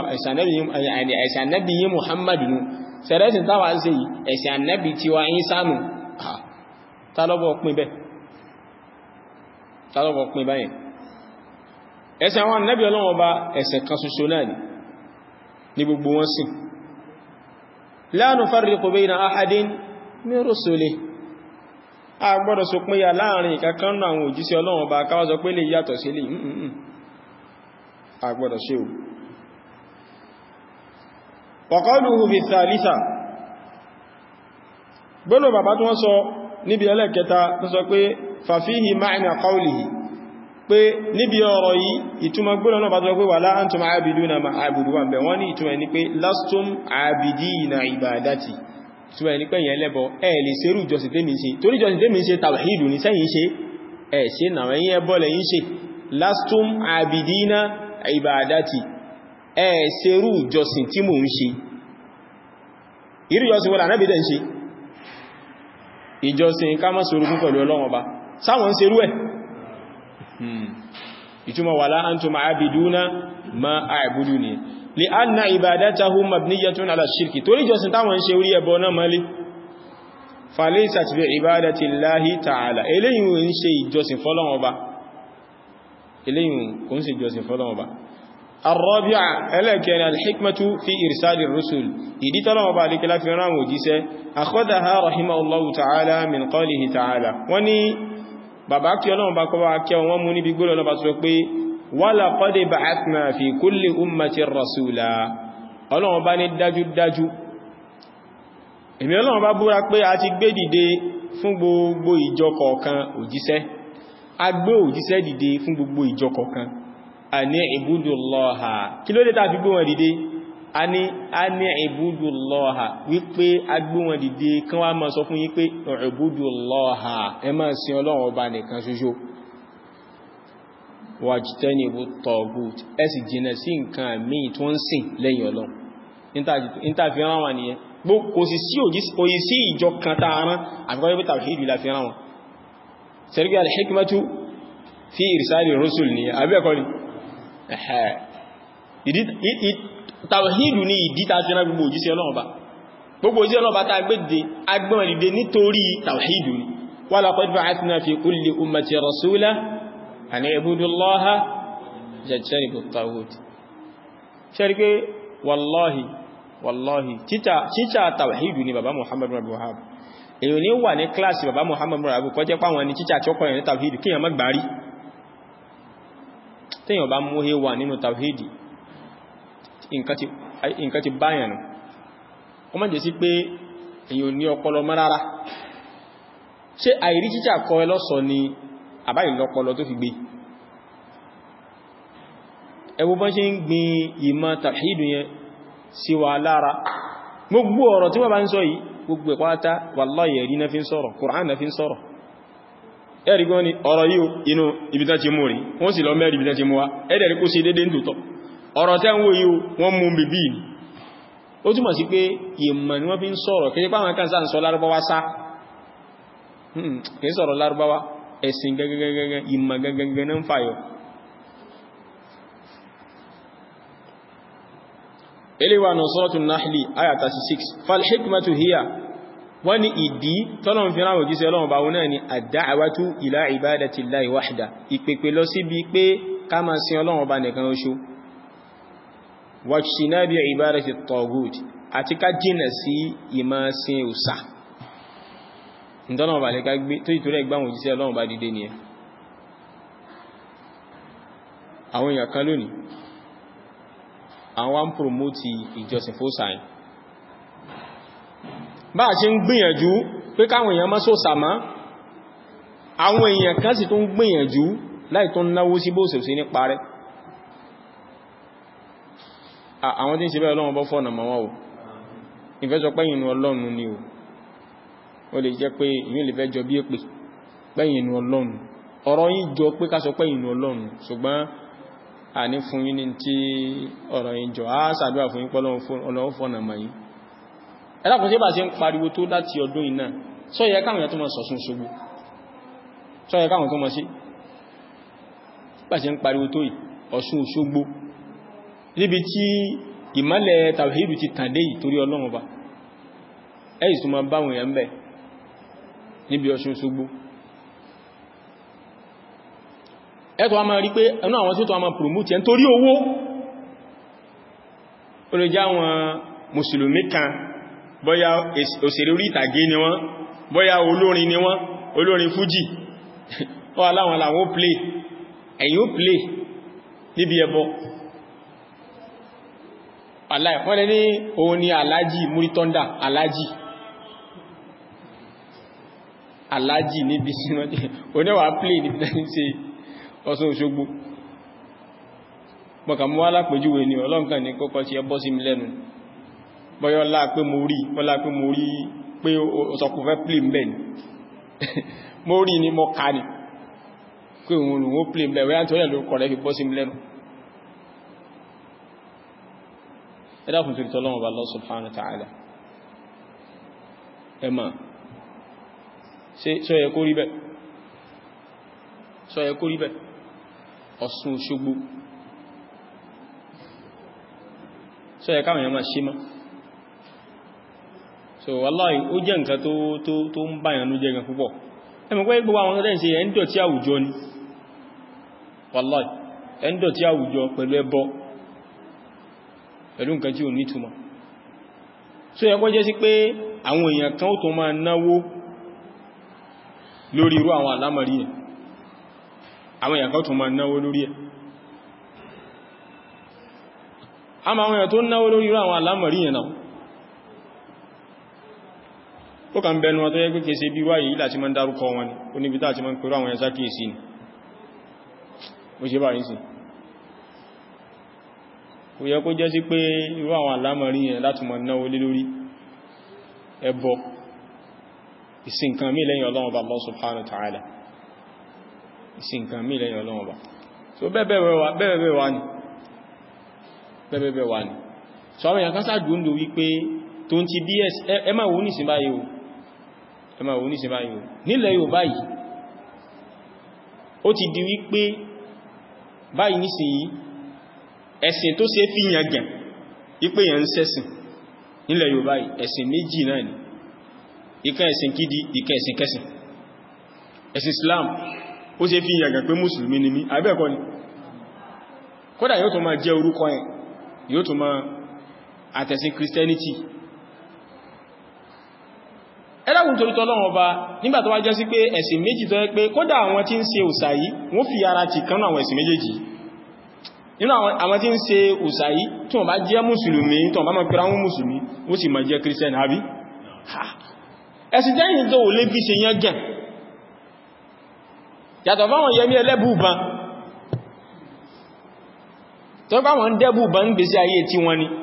ànábì yí Muhammadu nù ṣẹ̀rẹ́sì táwà ń ṣe yìí ẹ̀sìn ànábì tí wá yí sánù tálọ́bọ̀ pín báyẹn ẹ̀sìn àwọn ànábì Ọlọ́run ọba ẹ̀sìn kan ṣoṣo náà ni gbogbo wọn sìn la nufarriqu bayna ahadin min rusulihi a gbọ́dọ̀ sọ pé yà láàrin ìkankan náà àwọn òjíṣẹ́ Ọlọ́run ọba ká wá sọ pé lè yàtọ̀ sí lè a gbọ́dọ̀ ṣe o wa qawluhu fi thalitha gbọ́nà bàbá tó wọ́n sọ níbi ẹlẹ́kẹta tó sọ pé fa fihi ma'na qawlihi pé níbi ọ̀rọ̀ yìí ìtumọ̀ gbọ́nà náà bá tó pé wala antum aabiduna ma a'budu wà bẹ̀ wọ́n ní ìtumọ̀ ní pé lastum aabidina ibadati tí wọ́n ní pé yẹn lẹ́bọ̀ lè ṣerú ìjọsìn tèmi ṣe torí ìjọsìn tèmi ṣe tàwàhídù ní sẹ́yìn ṣe ṣe náà ẹ̀yin ẹbọ́ lẹ́yìn ṣe lastum abidina ibadati ṣerú ìjọsìn tí mò ń ṣe irú ìjọsìn wọ́n Ànábì dẹ̀ ń ṣe ìjọsìn ká má sorogún pẹ̀lú Ọlọ́run Ọba sáwọn ń ṣerú ẹ̀ ìtumọ̀ wala antum abiduna ma a'budu ni li anna ibadatahum mabniyatun ala shirki torí jọ́sìn táwọn ṣe orí ẹbọ náà mali falaysat bi ibadati llahi ta'ala eléyìn ń ṣe ìjọsìn fọ́lọ́run Ọba eléyìn kò ń ṣe ìjọsìn fọ́lọ́run Ọba الرابعة ألكن الحكمة في إرسال الرسل إذ ترى بالك لا في رام وجيسة أخذها رحمه الله تعالى من قوله تعالى وني باباك يلون باكواك ومني بيقول الله بسوقي ولقد بعثنا في كل أمة رسولا الله باني dájú èmi Ọlọ́run bá búra pé a ti gbé dìde fún gbogbo ìjọ kọ̀ọ̀kan òjíṣẹ́ a gbé òjíṣẹ́ dìde fún gbogbo ìjọ kọ̀ọ̀kan ani ibudullaha kí ló dé tá fi gbé wọn dìde ani ibudullaha wípé a gbé wọn dìde kan wá máa sọ fún yín pé ibudullaha ẹ máa sìn Ọlọ́run ọba nìkan ṣoṣo wajtanibu tagut ẹ sì jìnà sí nǹkan míì tó ń sìn lẹ́yìn Ọlọ́run níta fi rán wọn nìyẹn kò sì sí ìjọ kan tààrán àfikọ́ pé tawhid la fi rán wọn sẹ́ríkẹ́ al-hikmatu fi irsali rusul ni abẹ́ẹ̀kọ́ ni tàwàhídù ní ìdí tàbí ẹ̀nà gbogbo òjíṣẹ́ Ọlọ́run bá gbogbo òjíṣẹ́ Ọlọ́run bá tàà agbẹ́wọ̀n dìde nítorí tàwàhídù ní wa laqad ba'athna fi kulli ummati rasula an i'budu Allaha wajtanibu at-taghut ṣẹ́rí pé wallahi títà tàwàhídù ní bàbá Muhammad bin Abdul Wahhab èyàn ní wà ní kíláàsì bàbá Muhammad bin Abdul kọjẹ́ pàwọn ní títà tí ó kọ̀yàn ní tàwàhídù kíyàn má gbárí tíyàn bá mú hewa nínú tàwhídì nǹkan ti báyàn nù ó má jẹ́ sí pé èyàn ní ọpọlọ mọ́ rárá ṣé àìrí títà kọ́ ẹlọ́sọ ni àbáyìnlọpọlọ tó fi gbé ẹwọ bọ́n ṣe ń gbin ìmọ̀ tàwhídì yẹn sí wa lára gbogbo ọ̀rọ̀ tí wọ́n bá ń sọ yìí gbogbo ẹ̀pátá wallahi ẹ̀rí na fi ń sọ̀rọ̀ Kùránì na fi ń sọ̀rọ̀ ẹ̀rí gan ni ọ̀rọ̀ yìí inú ibi tán ti mú rí wọ́n sì lọ mẹ́rin ibi tán ti mú wá ẹ̀dẹ̀rí kó ṣe dédé ń tòótọ́ ọ̀rọ̀ tẹ́ ń wò yìí wọ́n mú bìbí ni ó túmọ̀ sí pé ìmọ̀ ni wọ́n fi ń sọ̀rọ̀ kìí pàwọn kan sáà ń sọ lárúbáwá sá kìí sọ̀rọ̀ lárúbáwá ẹ̀sìn gẹ́gẹ́gẹ́gẹ́ ìmọ̀ gẹ́gẹ́gẹ́ náà ń fàyọ eléwà náà Suratul Nahli ayat 36 fal hikmatu hiya wọ́n ní ìdí tọ́lọ̀n fi ráwọ̀ jíṣẹ́ Ọlọ́run bá wọn náà ni ad-da'watu ila ibadatillahi wahda ìpèpè lọ sí bí pé ká máa sin Ọlọ́run bá nìkan oṣù wajtinabi ibadati at-taghut àti ká jìnà sí ìmá sin òsà ìtọ́lọ̀run bá lè ká gbé tó ìtòrẹ́ gbáwọn jíṣẹ́ Ọlọ́run bá dìde ni ẹ àwọn èèyàn kan lónìí àwọn promote ìjọsìn fósàáyìn bá ṣe ń gbìyànjú pé káwọn èèyàn má sóòsà má àwọn èèyàn kan sì tó ń gbìyànjú láì tó ń náwó sí bóòsè sí ní parẹ́ àwọn tí ń ṣe bẹ́ẹ̀ Ọlọ́run bọ́ fọ́nà mọ́ wọn o ìfẹ́ sọ pẹ́yìn inú Ọlọ́run ni o lè jẹ́ pé ìyún lè fẹ́ jọ bí èpè pẹ́yìn inú Ọlọ́run ọ̀rọ̀ yìí jọ pé ká sọ pẹ́yìn inú Ọlọ́run ṣùgbọ́n a ní fún yín ní tí ọ̀rọ̀ yìí jọ á ṣàdúrà fún yín pé Ọlọ́run fọ́nà mọ́ yín ẹ̀dàkùn tí bá ṣe ń pariwo tó láti ọdún iná sọ yẹ káwọn èèyàn tó mọ̀ sọ̀sún Òṣogbo sọ yẹ káwọn tó mọ̀ sí bá ṣe ń pariwo tó Ọ̀ṣun Òṣogbo níbi tí ìmọ́lẹ̀ tàwíìdù ti tàn dé ìtorí Ọlọ́run Ọba ẹ̀yìn tó máa báwọn èèyàn bẹ̀ níbi Ọ̀ṣun Òṣogbo ẹ̀tọ́ a máa rí pé ẹnu àwọn tí ó tó a máa promote ẹ̀ nítorí owó ó lè jẹ́ àwọn mùsùlùmí kan bóyá òṣèré orí ìtàgé ni wọ́n bóyá olórin ni wọ́n olórin fújì wọ́n aláwọn làwọn ó play ẹ̀yin ó play níbi ẹbọ wọ́n lè ní òun ni alájì múrítọ́ndà alájì níbi oníwà play níbi tẹ́ ṣe Ọ̀ṣun Òṣogbo mọ̀kà mú alápẹjúwe ni ọlọ́nkà ní kọ́kọ́ tí ẹ bọ́ sí mi lẹ́nu bọ́yọ́ láà pé mo rí pé ọ̀sọ̀kù fẹ́ play mbẹ̀ ni mo rí ní mọ́ ká ní pé òun lòun ó play mbẹ̀ wẹ́yà tó rẹ̀ ló kọ̀rẹ́ fi bọ́ sí mi lẹ́nu ẹ̀dàkùn torí tọ́lọ́wọ́ bá Allah subhanahu wa ta'ala ẹ̀mà sọ yẹ kó rí bẹ́ Ọ̀ṣun Òṣogbo sọ yẹ káwọn èèyàn máa ṣe mọ́ so wallahi ó jẹ́ nǹkan tó ń báyàn ló jẹ́ gan púpọ̀ ẹmọ̀ pé gbogbo àwọn ọ̀dẹ́ ìṣe ẹ̀ndọ̀ tí àwùjọ ni wallahi ẹ̀ndọ̀ tí àwùjọ pẹ̀lú ẹbọ pẹ̀lú nǹkan tí ò nítumọ̀ so yẹ kó jẹ́ sí pé àwọn èèyàn kan ó tó máa náwó lórí irú àwọn àlámọ̀rí ẹ̀ àwọn èèyàn kan tó máa náwó lórí ẹ̀ àmọ́ àwọn èèyàn tó náwó lórí irú àwọn àlámọ̀rí ẹ̀ náà ó kàn bẹnu wọn tó yẹ gbékè sí bí wáyé ìlà tí ma ń dárúkọ wọn ni oníbítà tí ma ń pèrò àwọn ẹ̀sá kìí ni ó ṣe bá rí sí ó yẹ kó jẹ́ sí pé irú àwọn àlámọ̀rí yẹn láti ma náwó lé lórí ẹbọ ìsìnkan mí lẹ́yìn Ọlọ́run Ọba Allah subhanahu wa ta'ala ìsìnkan mí lẹ́yìn Ọlọ́run Ọba so bẹ́ẹ̀bẹ̀ wà ní so àwọn èèyàn kan sáà dùn lò wípé tó ń ti bí ẹ máa wò ní ìsìn báyìí o nílẹ̀ Yorùbá yìí ó ti di wípé báyìí nísìnyí ẹ̀sìn tó ṣe fi yàngàn wípé yàn ń ṣẹ̀sìn nílẹ̀ Yorùbá yìí ẹ̀sìn méjì náà ni ìkan ẹ̀sìn kídí ìkan ẹ̀sìn kẹsìn ẹ̀sìn Islam ó ṣe fi yàngàn pé mùsùlùmí ni mí àbẹ́ẹ̀kọ́ ni kódà yóò tó máa jẹ́ orúkọ yẹn yóò tó máa àtẹ̀sìn Christianity ẹlẹ́gùn torí tọ́lọ́wọ́ bá nígbà tó wá jẹ́ sí pé ẹ̀sìn méjì tó yẹ pé kódà àwọn tí ń ṣe òsà yìí wọ́n fi ara ti kánú àwọn ẹ̀sìn méjèèjì nínú àwọn tí ń ṣe òsà yìí tí wọ́n bá jẹ́ mùsùlùmí tí wọ́n bá máa pẹ́ra wọn mùsùlùmí wọ́n sì máa jẹ́ kírísítẹ́nì àbí ẹ̀sìn tẹ́yìn tó lè fi ṣe yẹn gẹ̀n yàtọ̀ fáwọn yẹmí ẹlẹ́bùbán tó bá wọn dẹ́bùbán ń gbèsè ayé tí wọ́n ni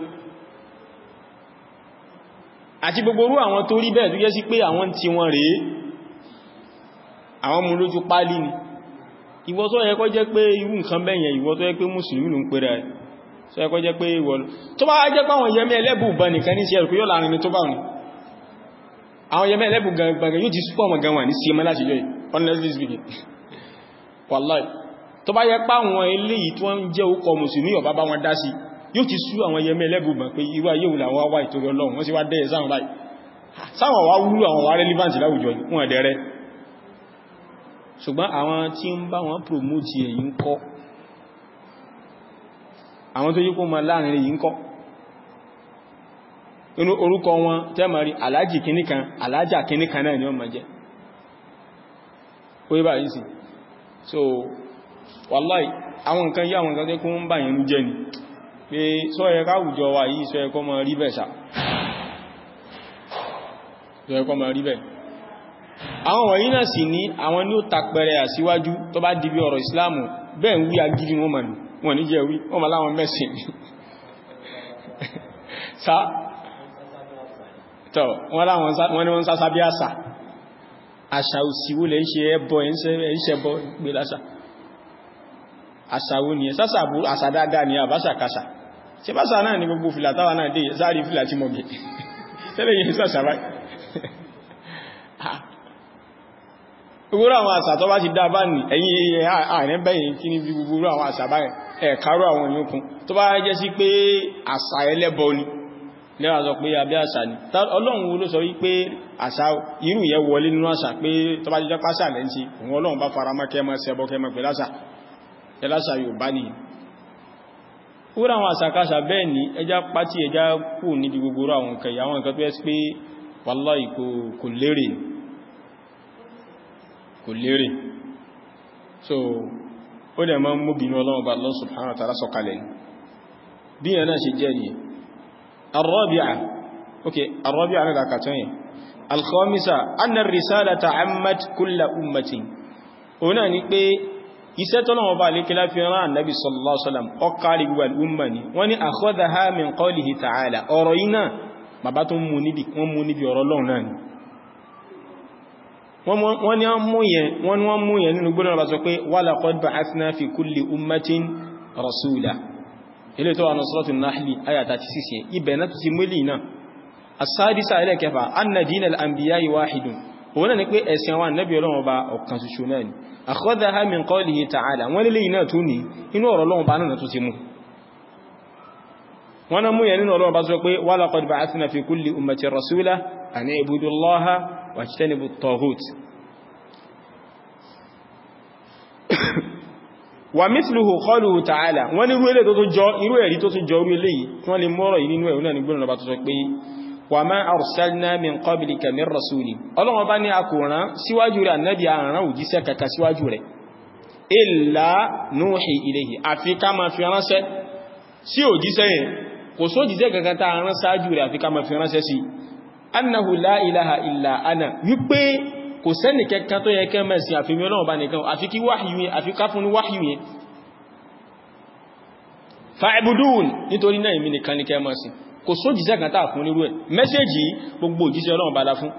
àti gbogbo orú àwọn tó rí bẹ́ẹ̀ tó jẹ́ sí pé àwọn tí wọ́n rèé àwọn mú lójú pálí ni ìwọ tó yẹ kó jẹ́ pé irú nǹkan bẹ́yẹn ìwọ tó yẹ pé mùsùlùmí ló ń pè rẹ̀ tó yẹ kó jẹ́ pé ìwọ tó bá jẹ́ pé àwọn yẹmẹ́ ẹlẹ́bù bá nìkan ní sí ẹ̀rù yóò láàrin tó bá wọn àwọn yẹmẹ́ ẹlẹ́bù gangan yóò ti súpọ̀ wọn gan wà ní sí ẹmọ́ láti jọ honestly speaking wallahi tó bá yẹ pé àwọn eléyìí tó ń jẹ́ òkọ mùsùlùmí ọ̀bá bá wọn dá sí yóò ti sú àwọn yẹmẹ́ ẹlẹ́bù bá pé irú ayé wùlà wọn wá ìtorí Ọlọ́run wọ́n sì wá dẹ́yẹ sáwọn báyìí sáwọn wá wúlò àwọn wá relevant láwùjọ wọn ẹ̀dẹ̀rẹ́ ṣùgbọ́n àwọn tí ń bá wọn promote èyí ń kọ́ àwọn tó yí kó ma láàrin èyí ń kọ́ inú orúkọ wọn tẹ́màrí alájì kìníkan alájà kìníkan náà ni wọ́n ma jẹ́ ó yí bá yìí sí so wallahi àwọn nǹkan yí àwọn nǹkan tó kún bá yẹn jẹ́ ni pé sọ yẹ káwùjọ wa yìí sọ yẹ kó ma rí bẹ́ẹ̀ sá sọ yẹ kó ma rí bẹ́ẹ̀ àwọn wọ̀nyí náà sì ní àwọn ní ó tapẹrẹ àsíwájú tó bá dìbí ọ̀rọ̀ ìsìláàmù bẹ́ẹ̀ ń wí agídí wọn mànù wọn ní jẹ́ wí wọ́n ma láwọn mẹ́sìn sá tọ́ wọ́n ni wọ́n sásá bí àṣà àṣà òsìwó lẹ́ ń ṣe ẹbọ ẹ̀ṣẹ́bọ gbé láṣà àṣà wo ni sásàbú àṣà dáadáa ni àbáṣàkáṣà ṣe báṣà náà ni gbogbo fìlà táwà náà dé sáàrí fìlà tí mọ̀gẹ̀ tẹ́lẹ̀ yìí sàṣà báyìí gbogbo àwọn àṣà tó bá ti dá bá ní ẹ̀yìn ààrẹ bẹ́yìn kí ní bí gbogbo àwọn àṣà báyìí ẹ̀kárò àwọn ìyókùn tó bá jẹ́ sí pé àṣà ẹlẹ́bọ ni lẹ́wà sọ pé abẹ́ àṣà ni Ọlọ́run ló sọ wípé àṣà irú yẹ wọlé nínú àṣà pé tó bá jẹ́ pàṣà lẹ́ntí òun Ọlọ́run bá fara mọ́ kẹ́mọ́ sẹ́bọ́ kẹ́mọ́ pẹ̀ láṣà Yorùbá ni wúrà àwọn àṣàkáṣà bẹ́ẹ̀ ni ẹjá pàtí ẹjá kú níbi gbogbo àwọn nǹkan tó ẹ́ pé wallahi kò lérè so ó dẹ̀ máa ń mú bínú Ọlọ́run bá Allah subhanahu wa ta'ala sọ̀kalẹ̀ bí yẹn náà ṣe jẹ́ ni الرابعة náà dàkàtọ́ الخامسة أن الرسالة عمت كل أمة ọ̀nà ni pé iṣẹ́ tọ́lọ́wọ́ bá lè kílá fi rán Nabi sallallahu alaihi wasallam ọkàrí gbogbo al'umma ni wọ́n ni akhadhaha min qawlihi ta'ala ọ̀rọ̀ yìí náà bàbá tó mú níbi ọ̀rọ̀ Ọlọ́run náà ni wọ́n mú yẹn nínú gbọ́nà bá sọ pé walaqad ba'athna fi kulli ummatin rasula ilé tó wà ní suratul Nahli aya 36 ibẹ̀ náà ti múlì náà as-sadisa ilẹ̀ kẹfà anna dinal anbiya'i wahidun wọ́n ní pé ẹ̀sìn àwọn Ànábì Ọlọ́run bá ọ̀kan ṣoṣo náà ni akhadhaha min qawlihi ta'ala wọ́n lè náà tún ní inú ọ̀rọ̀ Ọlọ́run bá náà tún ti mú wọ́n mú yẹn nínú Ọlọ́run bá sọ pé walaqad ba'athna fi kulli ummatin rasula an i'budu Allaha wajtanibu at-taghut wa mithluhu qawluhu ta'ala wọ́n ní irú ẹ̀rí tó tún jọ irú eléyìí wọ́n lè mọ́rọ̀ yìí nínú ẹ̀rùn náà ní gbọ́nà bá tó sọ pé wa ma arsalna min qablika min rasulin Ọlọ́run bá ní akùnrán síwájú rẹ̀ annabi àrán òjíṣẹ́ kàkà síwájú rẹ̀ illa nuhi ilayhi àfi ká ma fi ránṣẹ́ sí òjíṣẹ́ yẹn kò só jíṣẹ́ kàkà tá rán sáájú rẹ̀ àfi ká ma fi ránṣẹ́ sí annahu la ilaha illa ana wípé kò sẹ́nì kẹkàn tó yẹ kẹ́ mẹ́sìn àfihàn Ọlọ́run bá nìkan àfi kí wáhíyù yẹn àfi ká fún wáhíyù yẹn fa'ibudun nítorí náà ìmì nìkan ní kẹ́ mẹ́sìn kò só jíṣẹ́ kan táà fún nírú ẹ̀ mẹ́sẹ̀jì gbogbo òjíṣẹ́ Ọlọ́run bá dá fún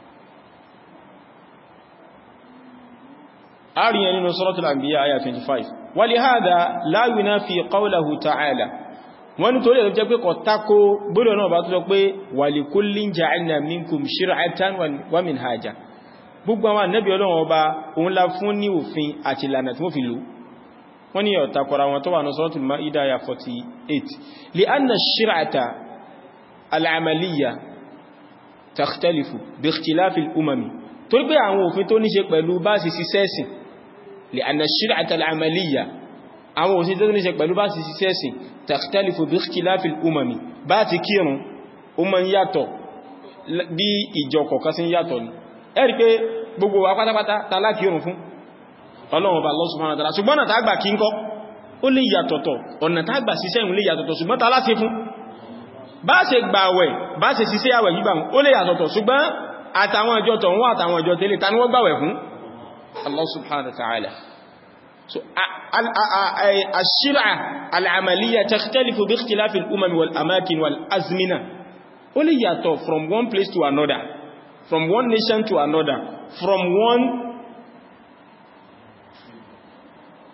àríyàn nínú Suratul Anbiya ayah 25 walihada la yunafi qawlahu ta'ala wọ́n ní torí ẹ̀ jẹ́ pé kò tako gbọ́dọ̀ náà bá tó sọ pé walikullin ja'alna minkum shir'atan wa minhaja gbogbo àwọn ànábì Ọlọ́run ọba òun la fún ní òfin àti ìlànà tí wọ́n fi lò wọ́n ní ọ̀takọ̀rọ̀ àwọn tó wà ní Suratul Ma'idah ayah 48 li'anna ash-shir'ata al-amaliyya takhtalifu bi ikhtilafi al-umami torí pé àwọn òfin tó ní ṣe pẹ̀lú bá sì ṣiṣẹ́sìn li'anna ash-shir'ata al-amaliyya àwọn òfin tó ní ṣe pẹ̀lú bá sì ṣiṣẹ́sìn takhtalifu bi ikhtilafi al-umami bá ti kírun ó máa ń yàtọ̀ bí ìjọ kọ̀ọ̀kan sí yàtọ̀ ni ẹ̀rí pé gbogbo wa pátápátá tàlá kírun fún Ọlọ́run Ọba Allah subhanahu wa ta'ala ṣùgbọ́n ọ̀nà tàgbà kí ń kọ́ ó lè yàtọ̀tọ̀ ọ̀nà tàgbà síṣẹ́ ìwọ̀n lè yàtọ̀tọ̀ ṣùgbọ́n tàlá sí fún bá ṣe gbà àwẹ̀ bá ṣe síṣẹ́ àwẹ̀ gbígbà ó lè yàtọ̀tọ̀ ṣùgbọ́n àtàwọn ọjọ́ tọ̀ wọ́n àtàwọn ọjọ́ tẹ́lẹ̀ ta ni wọ́n gbàwẹ̀ fún Allah subhanahu wa ta'ala so ash-shir'a al-amaliyya takhtalifu bi ikhtilafi al-umam wal amakin wal azmina ó lè yàtọ̀ from one place to another from one nation to another from one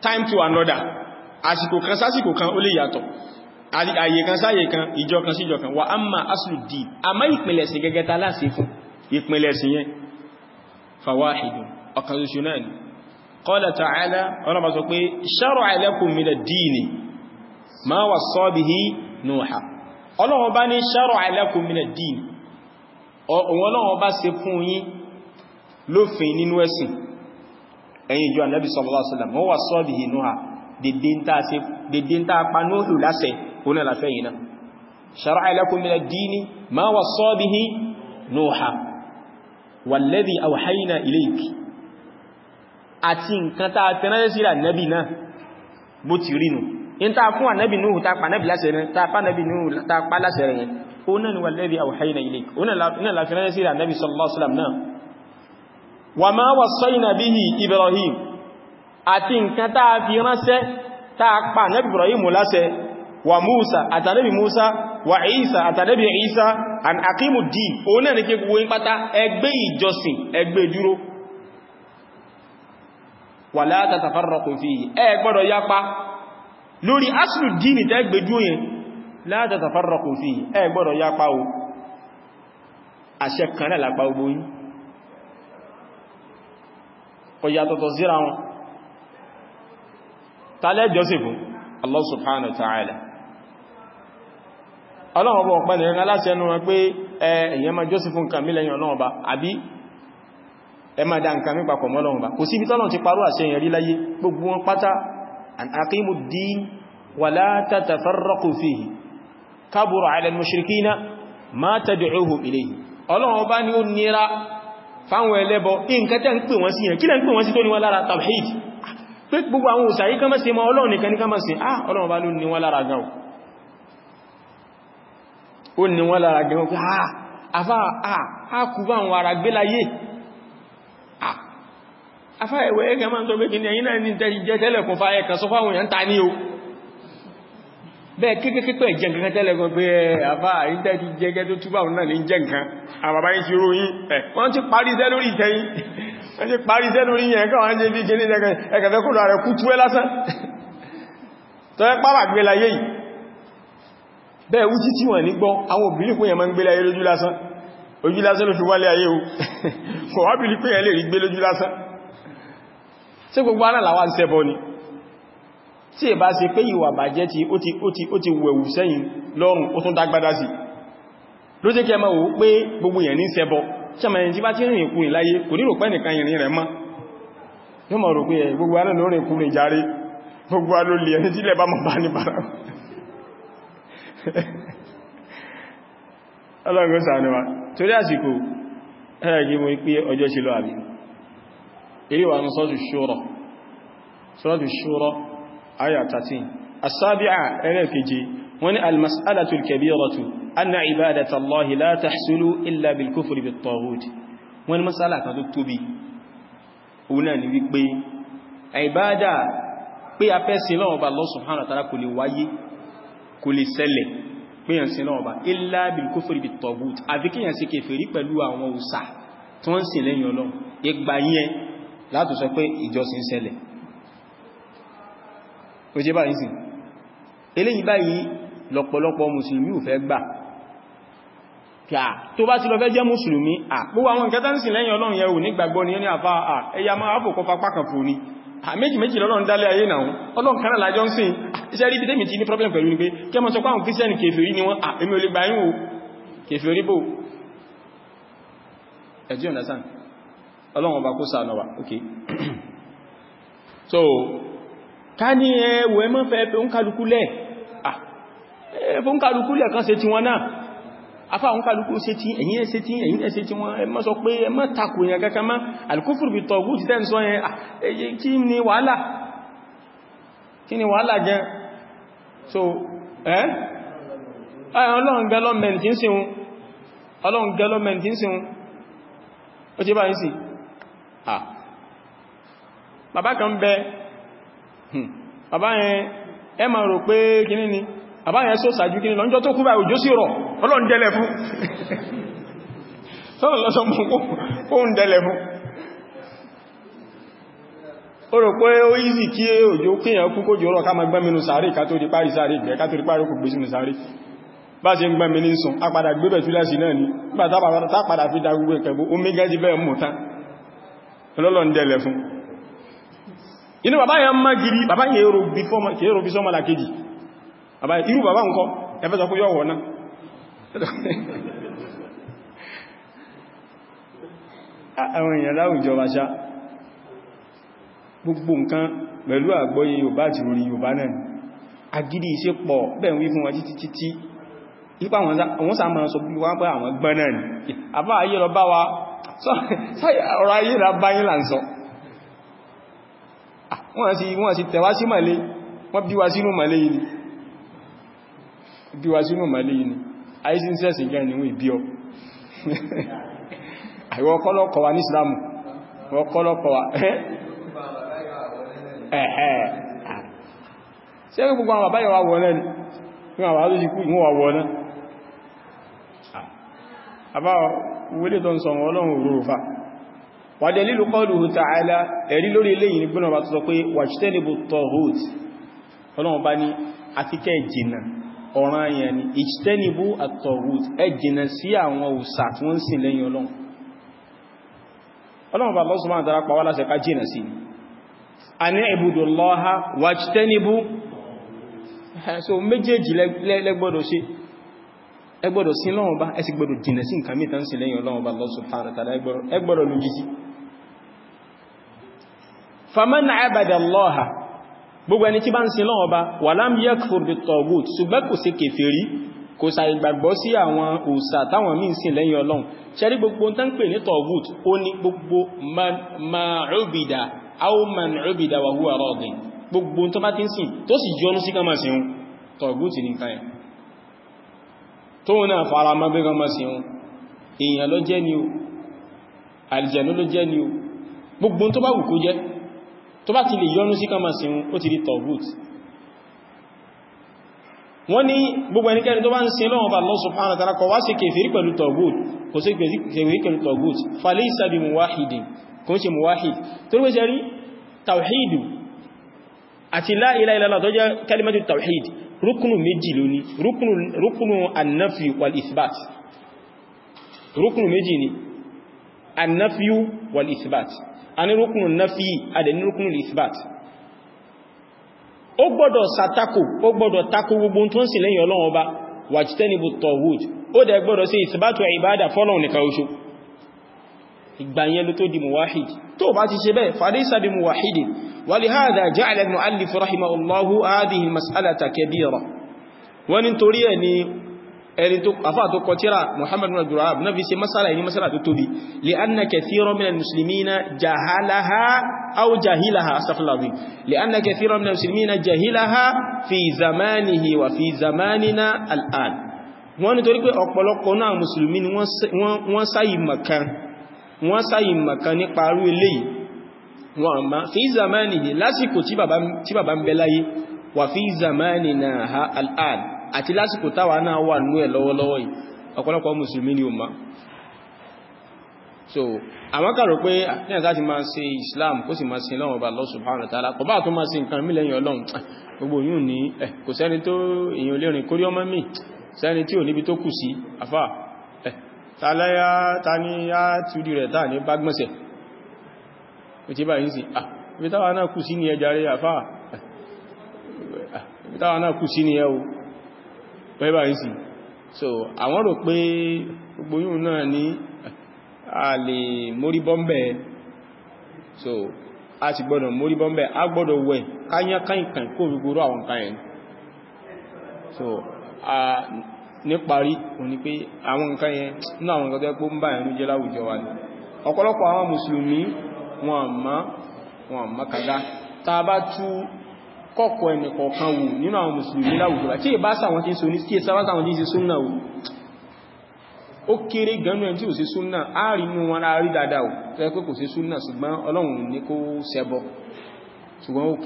time to another, àsìkò kan sásìkò kan ó lè yàtọ̀, àyè kan sáyè kan, ìjọ kan sí ìjọ kan. Wa amma aslu din, àmá ìpìnlẹ̀sìn gẹ́gẹ́ ta láti fún ìpìnlẹ̀sìn yẹn fawahidun, ọ̀kan ṣoṣo náà ni. Qala ta'ala, ọlọ́bà sọ pé shara'a lakum mina ad-dini ma wassa bihi Nuha. Ọlọ́run bá ní shara'a lakum mina ad-din, Ọlọ́run bá ṣe fún yín lófin nínú ẹ̀sìn ẹ̀yin ìjọ Ànábì sallallahu alaihi wasallam, ma wassa bihi Nuha, dédé ń ta pa Nuhu láṣẹ òun náà láfẹ́ yìí náà. Shara'a lakum mina ad-dini ma wassa bihi Nuha walladhi awhayna ilayki, àti nǹkan tá a tẹ́rẹ́ sí ànábì náà bó ti rí nù. In ta fún ànábì Nuhu ta pa ànábì láṣẹ rẹ̀, ta pa ànábì Nuhu ta pa láṣẹ rẹ̀ yẹn, ó náà ni walladhi awhayna ilayki, ó náà la fẹ́rẹ́ sí ànábì sallallahu alaihi wasallam náà. Wa ma wassayna bihi Ibrahim, àti nǹkan tá a fi ránṣẹ́ ta pa ànábì Ibrahim láṣẹ, wa Musa àtànábì Musa, wa Isa àtànábì Isa, an aqimu ddin, ó náà ni kí gbogbo yín pátá ẹgbẹ́ ìjọsìn ẹgbẹ́ dúró. Wala tatafarraqu fihi, ẹ gbọ́dọ̀ yapa lórí aslu dini tẹ́ gbẹ̀jú yẹn, la tatafarraqu fihi, ẹ gbọ́dọ̀ yapa o, àṣẹ kan náà lápá ogbó yín, ó yàtọ̀tọ̀ síra wọn. Tàlẹ́ jọ́sìfù Allah subhanahu wa ta'ala, ọlọ́run bọ̀ pẹ̀lú ẹ̀rẹ́ aláṣẹ́nu wọn pé èyàn ma jọ́sìfù nǹkan mílẹ̀yìn ọlọ́run bá, àbí ẹ ma dá nǹkan mí papọ̀ mọ́lọ́run bá. Kò síbi tọ́lọ̀ ti parú àṣẹ yẹn rí láyé, gbogbo wọn pátá an aqimu ddin wa la tatafarraqu fihi kabura ala al-mushrikina ma tad'uhum ilayhi. Ọlọ́run bá ní ó nira fáwọn ẹlẹ́bọ nǹkan tẹ́ ń pè wọ́n sí yẹn, kí lẹ́ ń pè wọ́n sí tó ní wọ́n lára tawhid, pé gbogbo àwọn òsàyí kan mẹ́sí mọ́ Ọlọ́run nìkan ní kan mẹ́sí, Ọlọ́run bá ló ní wọ́n lára gan, ó ní wọ́n lára gan, pé àfá àkùbá àwọn ará gbé láyé, afá ẹ̀wẹ̀ ẹgbẹ̀ máa ń tọ́ pé kí ní ẹ̀yìn náà ní jẹ́ tẹ́lẹ̀ kún fáyẹ kan sọ fáwọn èèyàn ta ní o, bẹ́ẹ̀ kéèkéé jẹ́ nǹkan tẹ́lẹ̀ kan pé àfá àyíntẹ́ ti jẹ́gẹ́ tó túbà náà ní jẹ́ nǹkan, àbàbá yìí ti ròyìn wọ́n ti parí iṣẹ́ lórí ìtẹ́yìn, wọ́n ti parí iṣẹ́ lórí yẹn káwọn jẹ́ bí gẹ́lẹ́ ẹgbẹ̀fẹ́ kò rẹ̀ kú túwẹ́ lásán tó ẹ pàwà gbé láyé yìí. Bẹ́ẹ̀ wú títí wọ́n ní gbọ́ àwọn òbílì pé yẹn máa ń gbé láyé lójú lásán, ojú lásán ló fi wálé ayé o, kò wá bìlì pé yẹn lè rí gbé lójú lásán. Ṣé gbogbo aná làwà ń ṣẹbọ ni? Tí è bá ṣe pé ìwà bàjẹ́ tí ó ti wẹ̀wù sẹ́yìn lọ́rùn ó tún dágbádá sí ló jẹ́ kí ẹ máa wò pé gbogbo èèyàn ní ṣẹbọ. Ṣẹ́mẹ̀rin tí bá tí rìn ìkùnrin láyé kò ní rò pé nìkan ìrìn rẹ̀ mọ́, yóò mọ̀ rò pé gbogbo aná lórí ìkùnrin járe, gbogbo alólè ẹni tí lẹ bá mọ̀ bá ní bára. Ọlọ́run ṣàánú wa torí àsìkò ẹ̀rẹ́gí mo pé ọjọ́ ṣe lọ àbí eré wà ní Suratu Shura ayà 13. As-sabi'a ẹlẹ́keje wọ́n ní al-mas'alatu al-kabiratu anna ibadata Allahi la tahsulu illa bil kufri bit taghut. Wọ́n ní mas'ala kan tó tóbi òun náà ni wípé ìbádà pé a fẹ́ sin lọ́wọ́ bá Allah subhanahu wa ta'ala kò lè wáyé, kò lè ṣẹlẹ̀ pé yàn sin lọ́wọ́ bá illa bil kufri bit taghut, àfi kí yàn sí kèfèrí pẹ̀lú àwọn òsà tí wọ́n sìn lẹ́yìn Ọlọ́run. Ìgbà yẹn látò sọ pé ìjọsìn ṣẹlẹ̀. Ó jẹ́ báyìí sí eléyìí báyìí lọ́pọ̀lọpọ̀ mùsùlùmí ò fẹ́ gbà kí tó bá ti lọ fẹ́ jẹ́ mùsùlùmí gbogbo àwọn nǹkan tán sìn lẹ́yìn Ọlọ́run yẹ ò ní gbàgbọ́ ní àfá ẹya máa fòkọ́ fapá kan fò ní méjì lọ́lọ́run dálé ayé náà Ọlọ́run kan náà lájọ́ ń sìn. Iṣẹ́ rí bí tèmi ti ní problem pẹ̀lú ní pé kí ẹmọ sọ pé àwọn kírísẹ́nì kèfèrí ni wọ́n èmi ò lè gbà yín o kèfèrí bò ẹ̀dí understand. Ọlọ́run ọba kó ṣàánú wa okay. So ká ní ẹwọ ẹmọ́ fẹ́ fún kálukúlẹ̀ fún kálukúlẹ̀ kan ṣe ti wọn náà afá àwọn kálukú ṣe tí ẹ̀yin ẹ̀ ṣe tí ẹ̀yin ẹ̀ ṣe tí wọ́n ẹmọ́ sọ pé ẹmọ́ takò yẹn kankan má al-kufru bit-taghut ti tẹ́ ń sọ yẹn kí ni wàhálà gan. So ọlọ́run gẹ́lọ́mẹ̀ntì ń sìn ó ti bá ń sì bàbá kan bẹ bàbá yẹn ẹ máa rò pé kíní ni bàbá yẹn só sàájú kíní lọ́njọ́ tó kú bá òjò sí rọ̀ Ọlọ́run dẹ́lẹ̀ fún sọ́rọ̀ lọ́sọ mọ́ kó ń dẹ́lẹ̀ fún ó rò pé ó easy kí òjò kíyàn kú kó jòrò ká ma gbẹ́mí nínú sàárè ká tó di parí sàárè gbẹ́ ká tó di parí kò gbé sínú sàárè bá ṣe ń gbẹ́mí ní sùn a padà gbé bẹ̀ túlẹ̀sì náà ní nígbà tá padà fi da gbogbo ìkẹ̀bù ó mégá jí bẹ́ẹ̀ mú tán ọlọ́lọ́ ń dẹ̀lẹ̀ fún inú bàbá yẹn má gidi bàbá yẹn èrò bí sọ́mọ́lá kejì irú bàbá nǹkan ẹfẹ́ sọ fún yọ́ wọ̀ náà àwọn èèyàn láwùjọ wa ṣá gbogbo nǹkan pẹ̀lú àgbọ́yé Yorùbá àti orí Yorùbá náà ni agídí iṣẹ́ pọ̀ bẹ́ẹ̀ wí fún wọn títí ipa àwọn sá máa sọ bí wọ́n pẹ́ àwọn gbọ́n náà ni àbá ayé lọ bá wa ọ̀rọ̀ ayé lọ bá yín là ń sọ wọ́n sì tẹ̀wá sí màlé wọ́n bí wa sínú màlé yìí ni ayé sí ń sẹ́sìn gẹ́ ni wọ́n ìbí ọ àìwọ̀ ọkọ́lọ́kọ̀ wa ní Ìsìlámù ọkọ́lọ́kọ̀ wa ṣe rí gbogbo àwọn àbáyọ̀ wa wọ̀ náà ni wọ́n àwọn àlóṣì kú ìwọ̀n wà wọ̀ náà àbá wọlé tó ń sọ wọn Ọlọ́run òrùfà wa dalilu qawluhu ta'ala ẹ̀rí lórí eléyìí ní gbọ́nà bá tó sọ pé wajtanibu taghut Ọlọ́run bá ní àfikẹ́ ìjìnà ọ̀ràn yẹn ni ijtanibu at-taghut ẹ jìnà sí àwọn òsà tí wọ́n ń sìn lẹ́yìn Ọlọ́run bá Allah subhanahu wa ta'ala pa wá láṣẹ ká jìnà sí ani ibudullaha wajtanibu so méjèèjì lẹ́gbọ́dọ̀ ṣe ẹgbọ́dọ̀ sí Ọlọ́run bá ẹ sì gbọ́dọ̀ jìnà sí nǹkan mìíràn sí lẹ́yìn Ọlọ́run bá Allah subhanahu wa ta'ala ẹgbọ́dọ̀ lójí sí faman abada Allaha gbogbo ẹni tí bá ń sin Ọlọ́run bá walam yakfur bit-taghut ṣùgbọ́n kò ṣe kèfèrí kò sàì gbàgbọ́ sí àwọn òsà táwọn míì sìn lẹ́yìn Ọlọ́run ṣẹ́rí gbogbo tán pè ní taghut ó ní gbogbo ma'ubida aw man ubida wa huwa radin gbogbo tó bá ti ń sìn tó sì yọnú sí ká máa sìn taghut ní nǹkan ẹ̀ tó náà fara mọ́ bí ká máa sìn èèyàn ló jẹ́ ni o àlìjànnú ló jẹ́ ni o gbogbo tó bá wù kó jẹ́ tó bá ti lè yọnú sí ká máa sìn ó ti di taghut wọ́n ní gbogbo ẹnikẹ́ni tó bá ń sin lọ́wọ́ bá Allah subhanahu wa ta'ala kò wá sí kèfèrí pẹ̀lú taghut kò sí kèfèrí pẹ̀lú taghut falaysa bi muwahidin kò ṣe muwahid tó rí wéṣẹ́ rí tawhidu àti la ilaha illallah tó jẹ́ kalimatu tawhid rúkùnù méjì lóní rúkùnù annafi wal ithbat rúkùnù méjì ni annafi wal ithbat a ní rúkùnù nafi adẹ̀ ní rúkùnù ithbat ó gbọ́dọ̀ sàtakò ó gbọ́dọ̀ takò gbogbo tó ń sìn lẹ́yìn Ọlọ́run Ọba wajtanibu taghut ó dẹ̀ gbọ́dọ̀ sí ìsìbátù ìbádà fọ́lọ́run nìkan oṣù ìgbà yẹn ló tó di muwahid tó bá ti ṣe bẹ́ẹ̀ falaysa bi muwahidin wa lihadha ja'ala al-mu'allif rahimahullahu hadhihi al-mas'alata kabira wọ́n ní torí ẹ̀ ni ẹni tó afá tó kọtíra Muhammad ibn Abdul Wahhab náà fi ṣe masala ní masala tó tóbi li'anna kathiran min al-muslimina jahalaha aw jahilaha astaghfirullah li'anna kathiran min al-muslimina jahilaha fi zamanihi wa fi zamanina al-an wọ́n ní torí pé ọ̀pọ̀lọpọ̀ náà mùsùlùmí ni wọ́n sáyì makan nípa arú eléyìí wọ́n ma fi zamanihi lásìkò tí bàbá ń bẹ láyé wa fi zamanina al-an àti lásìkò táwa náà wà nú ẹ̀ lọ́wọ́lọ́wọ́ yìí ọ̀pọ̀lọpọ̀ mùsùlùmí ni o ma so àwọn kàrò pé ní ẹ̀sá ti máa ṣe Islam kó sì máa sin lọ́wọ́ bá Allah subhanahu wa ta'ala kò bá tó máa sin nǹkan mí lẹ́yìn Ọlọ́run gbogbo yìí ní kò sẹ́ni tó èèyàn lérin kórí ọmọ mi sẹ́ni tí ò níbi tó kù sí àfá tàlẹ́yà ta ní yá túdí rẹ̀ táà ní bágbọ́nsẹ̀ ó ti bá yìí sí ibi táwa náà kù sí ní ẹjà rẹ̀ àfá ibi táwa náà kù sí ní ẹ o pẹ́ bá yìí sí so àwọn rò pé gbogbo yìí náà ní a lè mórí bọ́m̀bẹ̀ so a ti gbọ́dọ̀ mórí bọ́m̀bẹ̀ a gbọ́dọ̀ wẹ̀ káyán káyìnkàn kó gbogbo àwọn nǹkan yẹn so a ní parí o ní pé àwọn nǹkan yẹn ní àwọn nǹkan tó ẹ́pọ̀ ń bá ẹ̀rú jẹ́ láwùjọ wa ní ọ̀pọ̀lọpọ̀ àwọn mùsùlùmí wọn àmá kàdá tá bá tú kọ́kọ́ ẹni kọ̀ọ̀kan wò nínú àwọn mùsùlùmí láwùjọ wa tí ìbá sáwọn tí ń so ní tí ìsáwá sáwọn tí ń ṣe súnnà wò ó kéré ganú ẹni tí ò sí súnnà áàrí inú wọn rárí dáadáa tó yẹ pé kò sí súnnà ṣùgbọ́n Ọlọ́run ní kó ṣẹbọ ṣùgbọ́n ó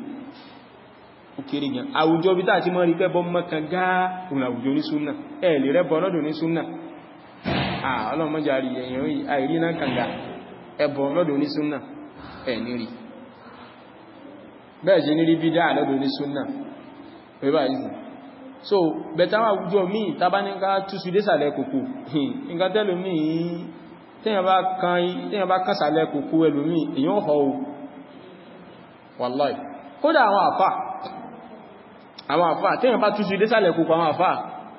kéré gan àwùjọ bí táà tí mọ́ rí pẹ́bọ mọ́kan gáà òun àwùjọ ní súnnà ẹ̀ lè rẹ́bọ lọ́dọ̀ ní súnnà Ọlọ́run mọ́jà rí èèyàn àìrí náà kànga ẹbọ lọ́dọ̀ ní súnnà ẹ̀ ní rí bẹ́ẹ̀ ṣe ní rí bídá lọ́dọ̀ ní súnnà wíbá ìsìn so bẹ̀tà wà àwùjọ míì tàbá ní ká túsù dé sàlẹ̀ kòkó nǹkan tẹ́lò míì téèyàn bá kán sàlẹ̀ kòkó ẹlòmíì èyàn họ o wàláì kódà àwọn àfà téèyàn bá túsù dé sàlẹ̀ kòkó àwọn àfà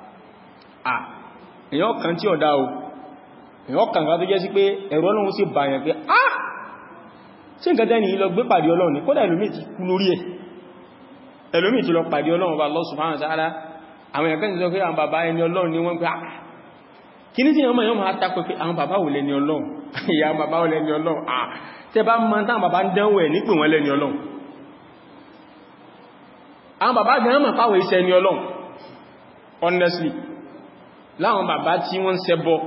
èyàn kan tí ọ̀dá o èyàn kan tó jẹ́ sí pé ẹ̀rọ Ọlọ́run sì bàyàn pé ṣe nǹkan tẹ́ni lọ gbé pàdé Ọlọ́run ní kódà ẹlòmíì ti kú lórí ẹ̀ ẹlòmíì ti lọ pàdé Ọlọ́run bá Allah subhanahu wa ta'ala àwọn èèyàn kan ti sọ pé àwọn bàbá ẹni Ọlọ́run ni wọ́n pé kí ní tí ọmọ yóò máa tako pé àwọn bàbá wò lẹ́ni Ọlọ́run ìyá bàbá wò lẹ́ni Ọlọ́run tẹ́ bá mọ́ táwọn bàbá ń dánwò ẹ̀ nípò wọn lẹ́ni Ọlọ́run àwọn bàbá gan mọ̀ pàwọ̀ iṣẹ́ ni Ọlọ́run honestly láwọn bàbá tí wọ́n ń ṣẹbọ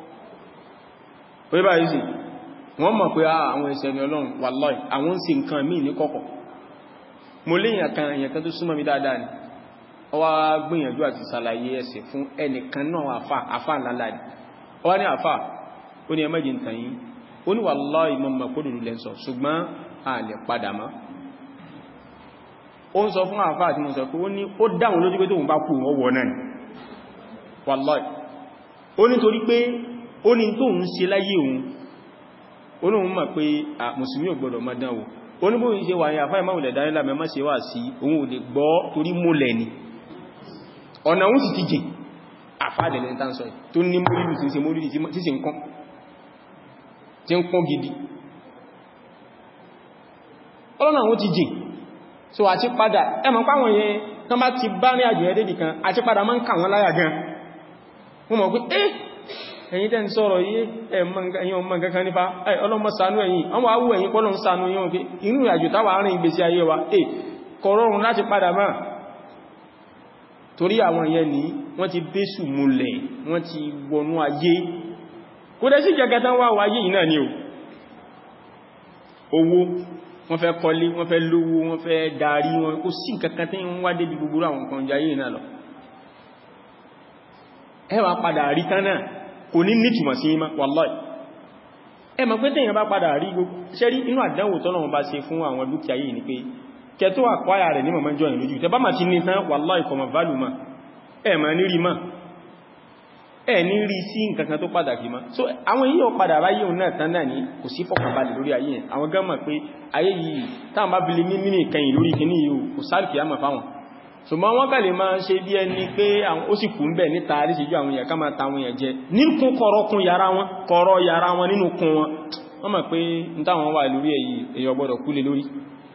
wíbá yìí sí wọ́n mọ̀ pé àwọn iṣẹ́ ni Ọlọ́run wallahi àwọn sì nǹkan míì ní kọ̀kọ̀ mo léyìn èèyàn kan tó súnmọ́ mi dáadáa ni ó wá gbìyànjú àti ṣàlàyé ẹ̀sìn fún ẹnìkan náà àfà ńlá ni ó wá ní àfà ó ní ẹmẹ́jì ntàn yìí ó ní wallahi mọ̀ kó dùdù lẹ́sọ̀ ṣùgbọ́n a lè padà mọ́ ó ń sọ fún àfà àti mo sọ pé ó dáhùn lójú pé tóun bá kú wọ́n wọ náà ni wallahi ó ní torí pé ó ní tóun ṣe láyé òun olóhun mọ̀ pé mùsùlùmí ò gbọdọ̀ máa dánwò oníbòyìn ṣe wà ní àfáà ìmáwùlẹ̀ dánílà mẹ́mọ́ ṣe wà sí òun ò lè gbọ́ torí múlẹ̀ ni ọ̀nà òun sì ti jìn àfáàdẹ̀lẹ̀ tánṣọ́ tó ní mórìlù tí ń ṣe mórìlù tí sì ń kán tí ń kán gidi ọlọ́nà òun ti jìn so àti padà ẹmọ̀ páwọn yẹn tán bá ti bá ní àjò ẹdẹ́dì kan àti padà máa ń kà wọ́n láyà gan wọ́n mọ̀ pé ẹ̀yin tẹ́ ń sọ̀rọ̀ yìí ẹ̀yin ọmọ kankan nípa ọlọ́mọ ṣàánú ẹ̀yin àwọn awú ẹ̀yin pọ́lọ̀ ń ṣàánú yíò pé inú ìrìnàjò táwà rìn ìgbésí ayé wa kọ̀rọ̀rùn láti padà máa torí àwọn ìyẹn ní wọ́n ti bésù múlẹ̀ wọ́n ti wọnú ayé kò dẹ̀ sí jẹ́gẹ́ta wà wáyé yìí náà ni owó wọ́n fẹ́ kọ́lé wọ́n fẹ́ lówó wọ́n fẹ́ darí wọn kò sí kankan tí wọ́n wá débi gbogbo àwọn kan jayé náà lọ ẹ wá padà rí tán náà kò ní nítumọ̀ sí ima wallahi ẹ mọ̀ pé tẹ́yàn bá padà rí gbogbo ṣẹ́rí inú àdánwò tọ́lọ́run bá ṣe fún àwọn dúkìá yìí ni pé kẹtọ́ àkwáyà rẹ̀ ní mọ̀mọ́ jọyìn lójú tẹ bá máa ti ní tán wallahi kọmọ̀ válù ma ẹ ma ní rí ma ẹ ní rí sí nǹkankan tó pàtàkì ma so àwọn yíò padà ráyé òun náà tán náà ní kò sí fọkànbalẹ̀ lórí ayé yẹn àwọn gán mọ̀ pé ayé yìí táwọn bá fi lè mímí ìkẹyìn lórí kìíní yìí kò sáàkì á mọ̀ fáwọn ṣùgbọ́n wọ́n kàlè máa ṣe bí ẹni pé ó sì kú ń bẹ̀ níta àríṣẹ́jú àwọn èèyàn ká máa ta àwọn èèyàn jẹ níkún kọ̀rọ̀ yàrá wọn nínú kún wọn wọ́n mọ̀ pé ní táwọn wà lórí èyí èèyàn gbọ́dọ̀ kú lé lórí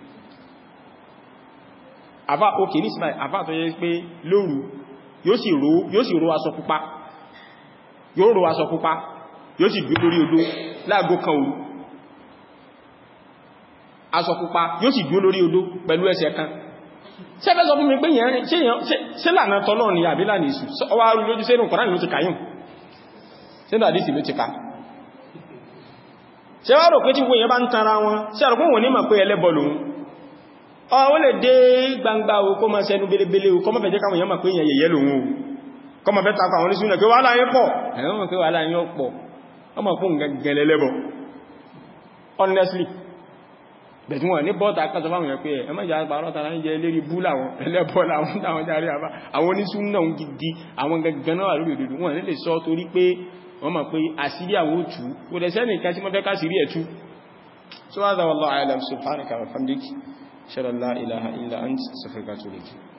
àfá òkè ní ìsìnbáyì àfá tó yẹ pé lóru yóò sì ro aṣọ pupa yóò sì gbé lórí odó láago kan òru aṣọ pupa yóò sì gbé lórí odó pẹ̀lú ẹsẹ̀ kan ṣẹ́fẹ́ sọ fún mi pé yẹn ṣe lànà tọ́lọ́ ni àbí lànà ìsù ọwá rú lójú sínú Kùránì ló ti kàyùn sínú àdísì ló ti ká ṣe wá rò pé tí wọ́n yẹn bá ń tara wọn ṣe àrùn fún wọn ní mà pé ẹlẹ́bọ lòun ó lè dé gbangba o kó ma ṣẹnu belebele o kó ma fẹ́ jẹ́ káwọn yẹn mà pé yẹn yẹ̀yẹ́ lòun o kó ma fẹ́ takọ àwọn oníṣúnà pé wàhálà yẹn pọ̀ ẹ̀wọ́n mọ̀ pé wàhálà yẹn pọ̀ ọmọ fún gẹ̀lẹ́lẹ́bọ honestly bẹ̀tí wọ́n ní bọ́ta akásọ fáwọn ẹ̀ pé ẹ mẹ́jà àpàrọ̀ tàrà ń jẹ lérí bú láwọn ẹlẹ́bọ́ láwọn táwọn járí àbá àwọn onísúnnà ń gidi àwọn gangan náà lórí òdòdó wọ́n lè sọ torí pé wọ́n mọ̀ pé àṣírí àwọn òtù kò dẹ̀ sẹ́nì kan tí wọ́n fẹ́ káṣírí ẹ̀tú so hadha wallahu a'lam subhanaka wa bihamdik shalla la ilaha illa ant astaghfiruka wa atubu ilayk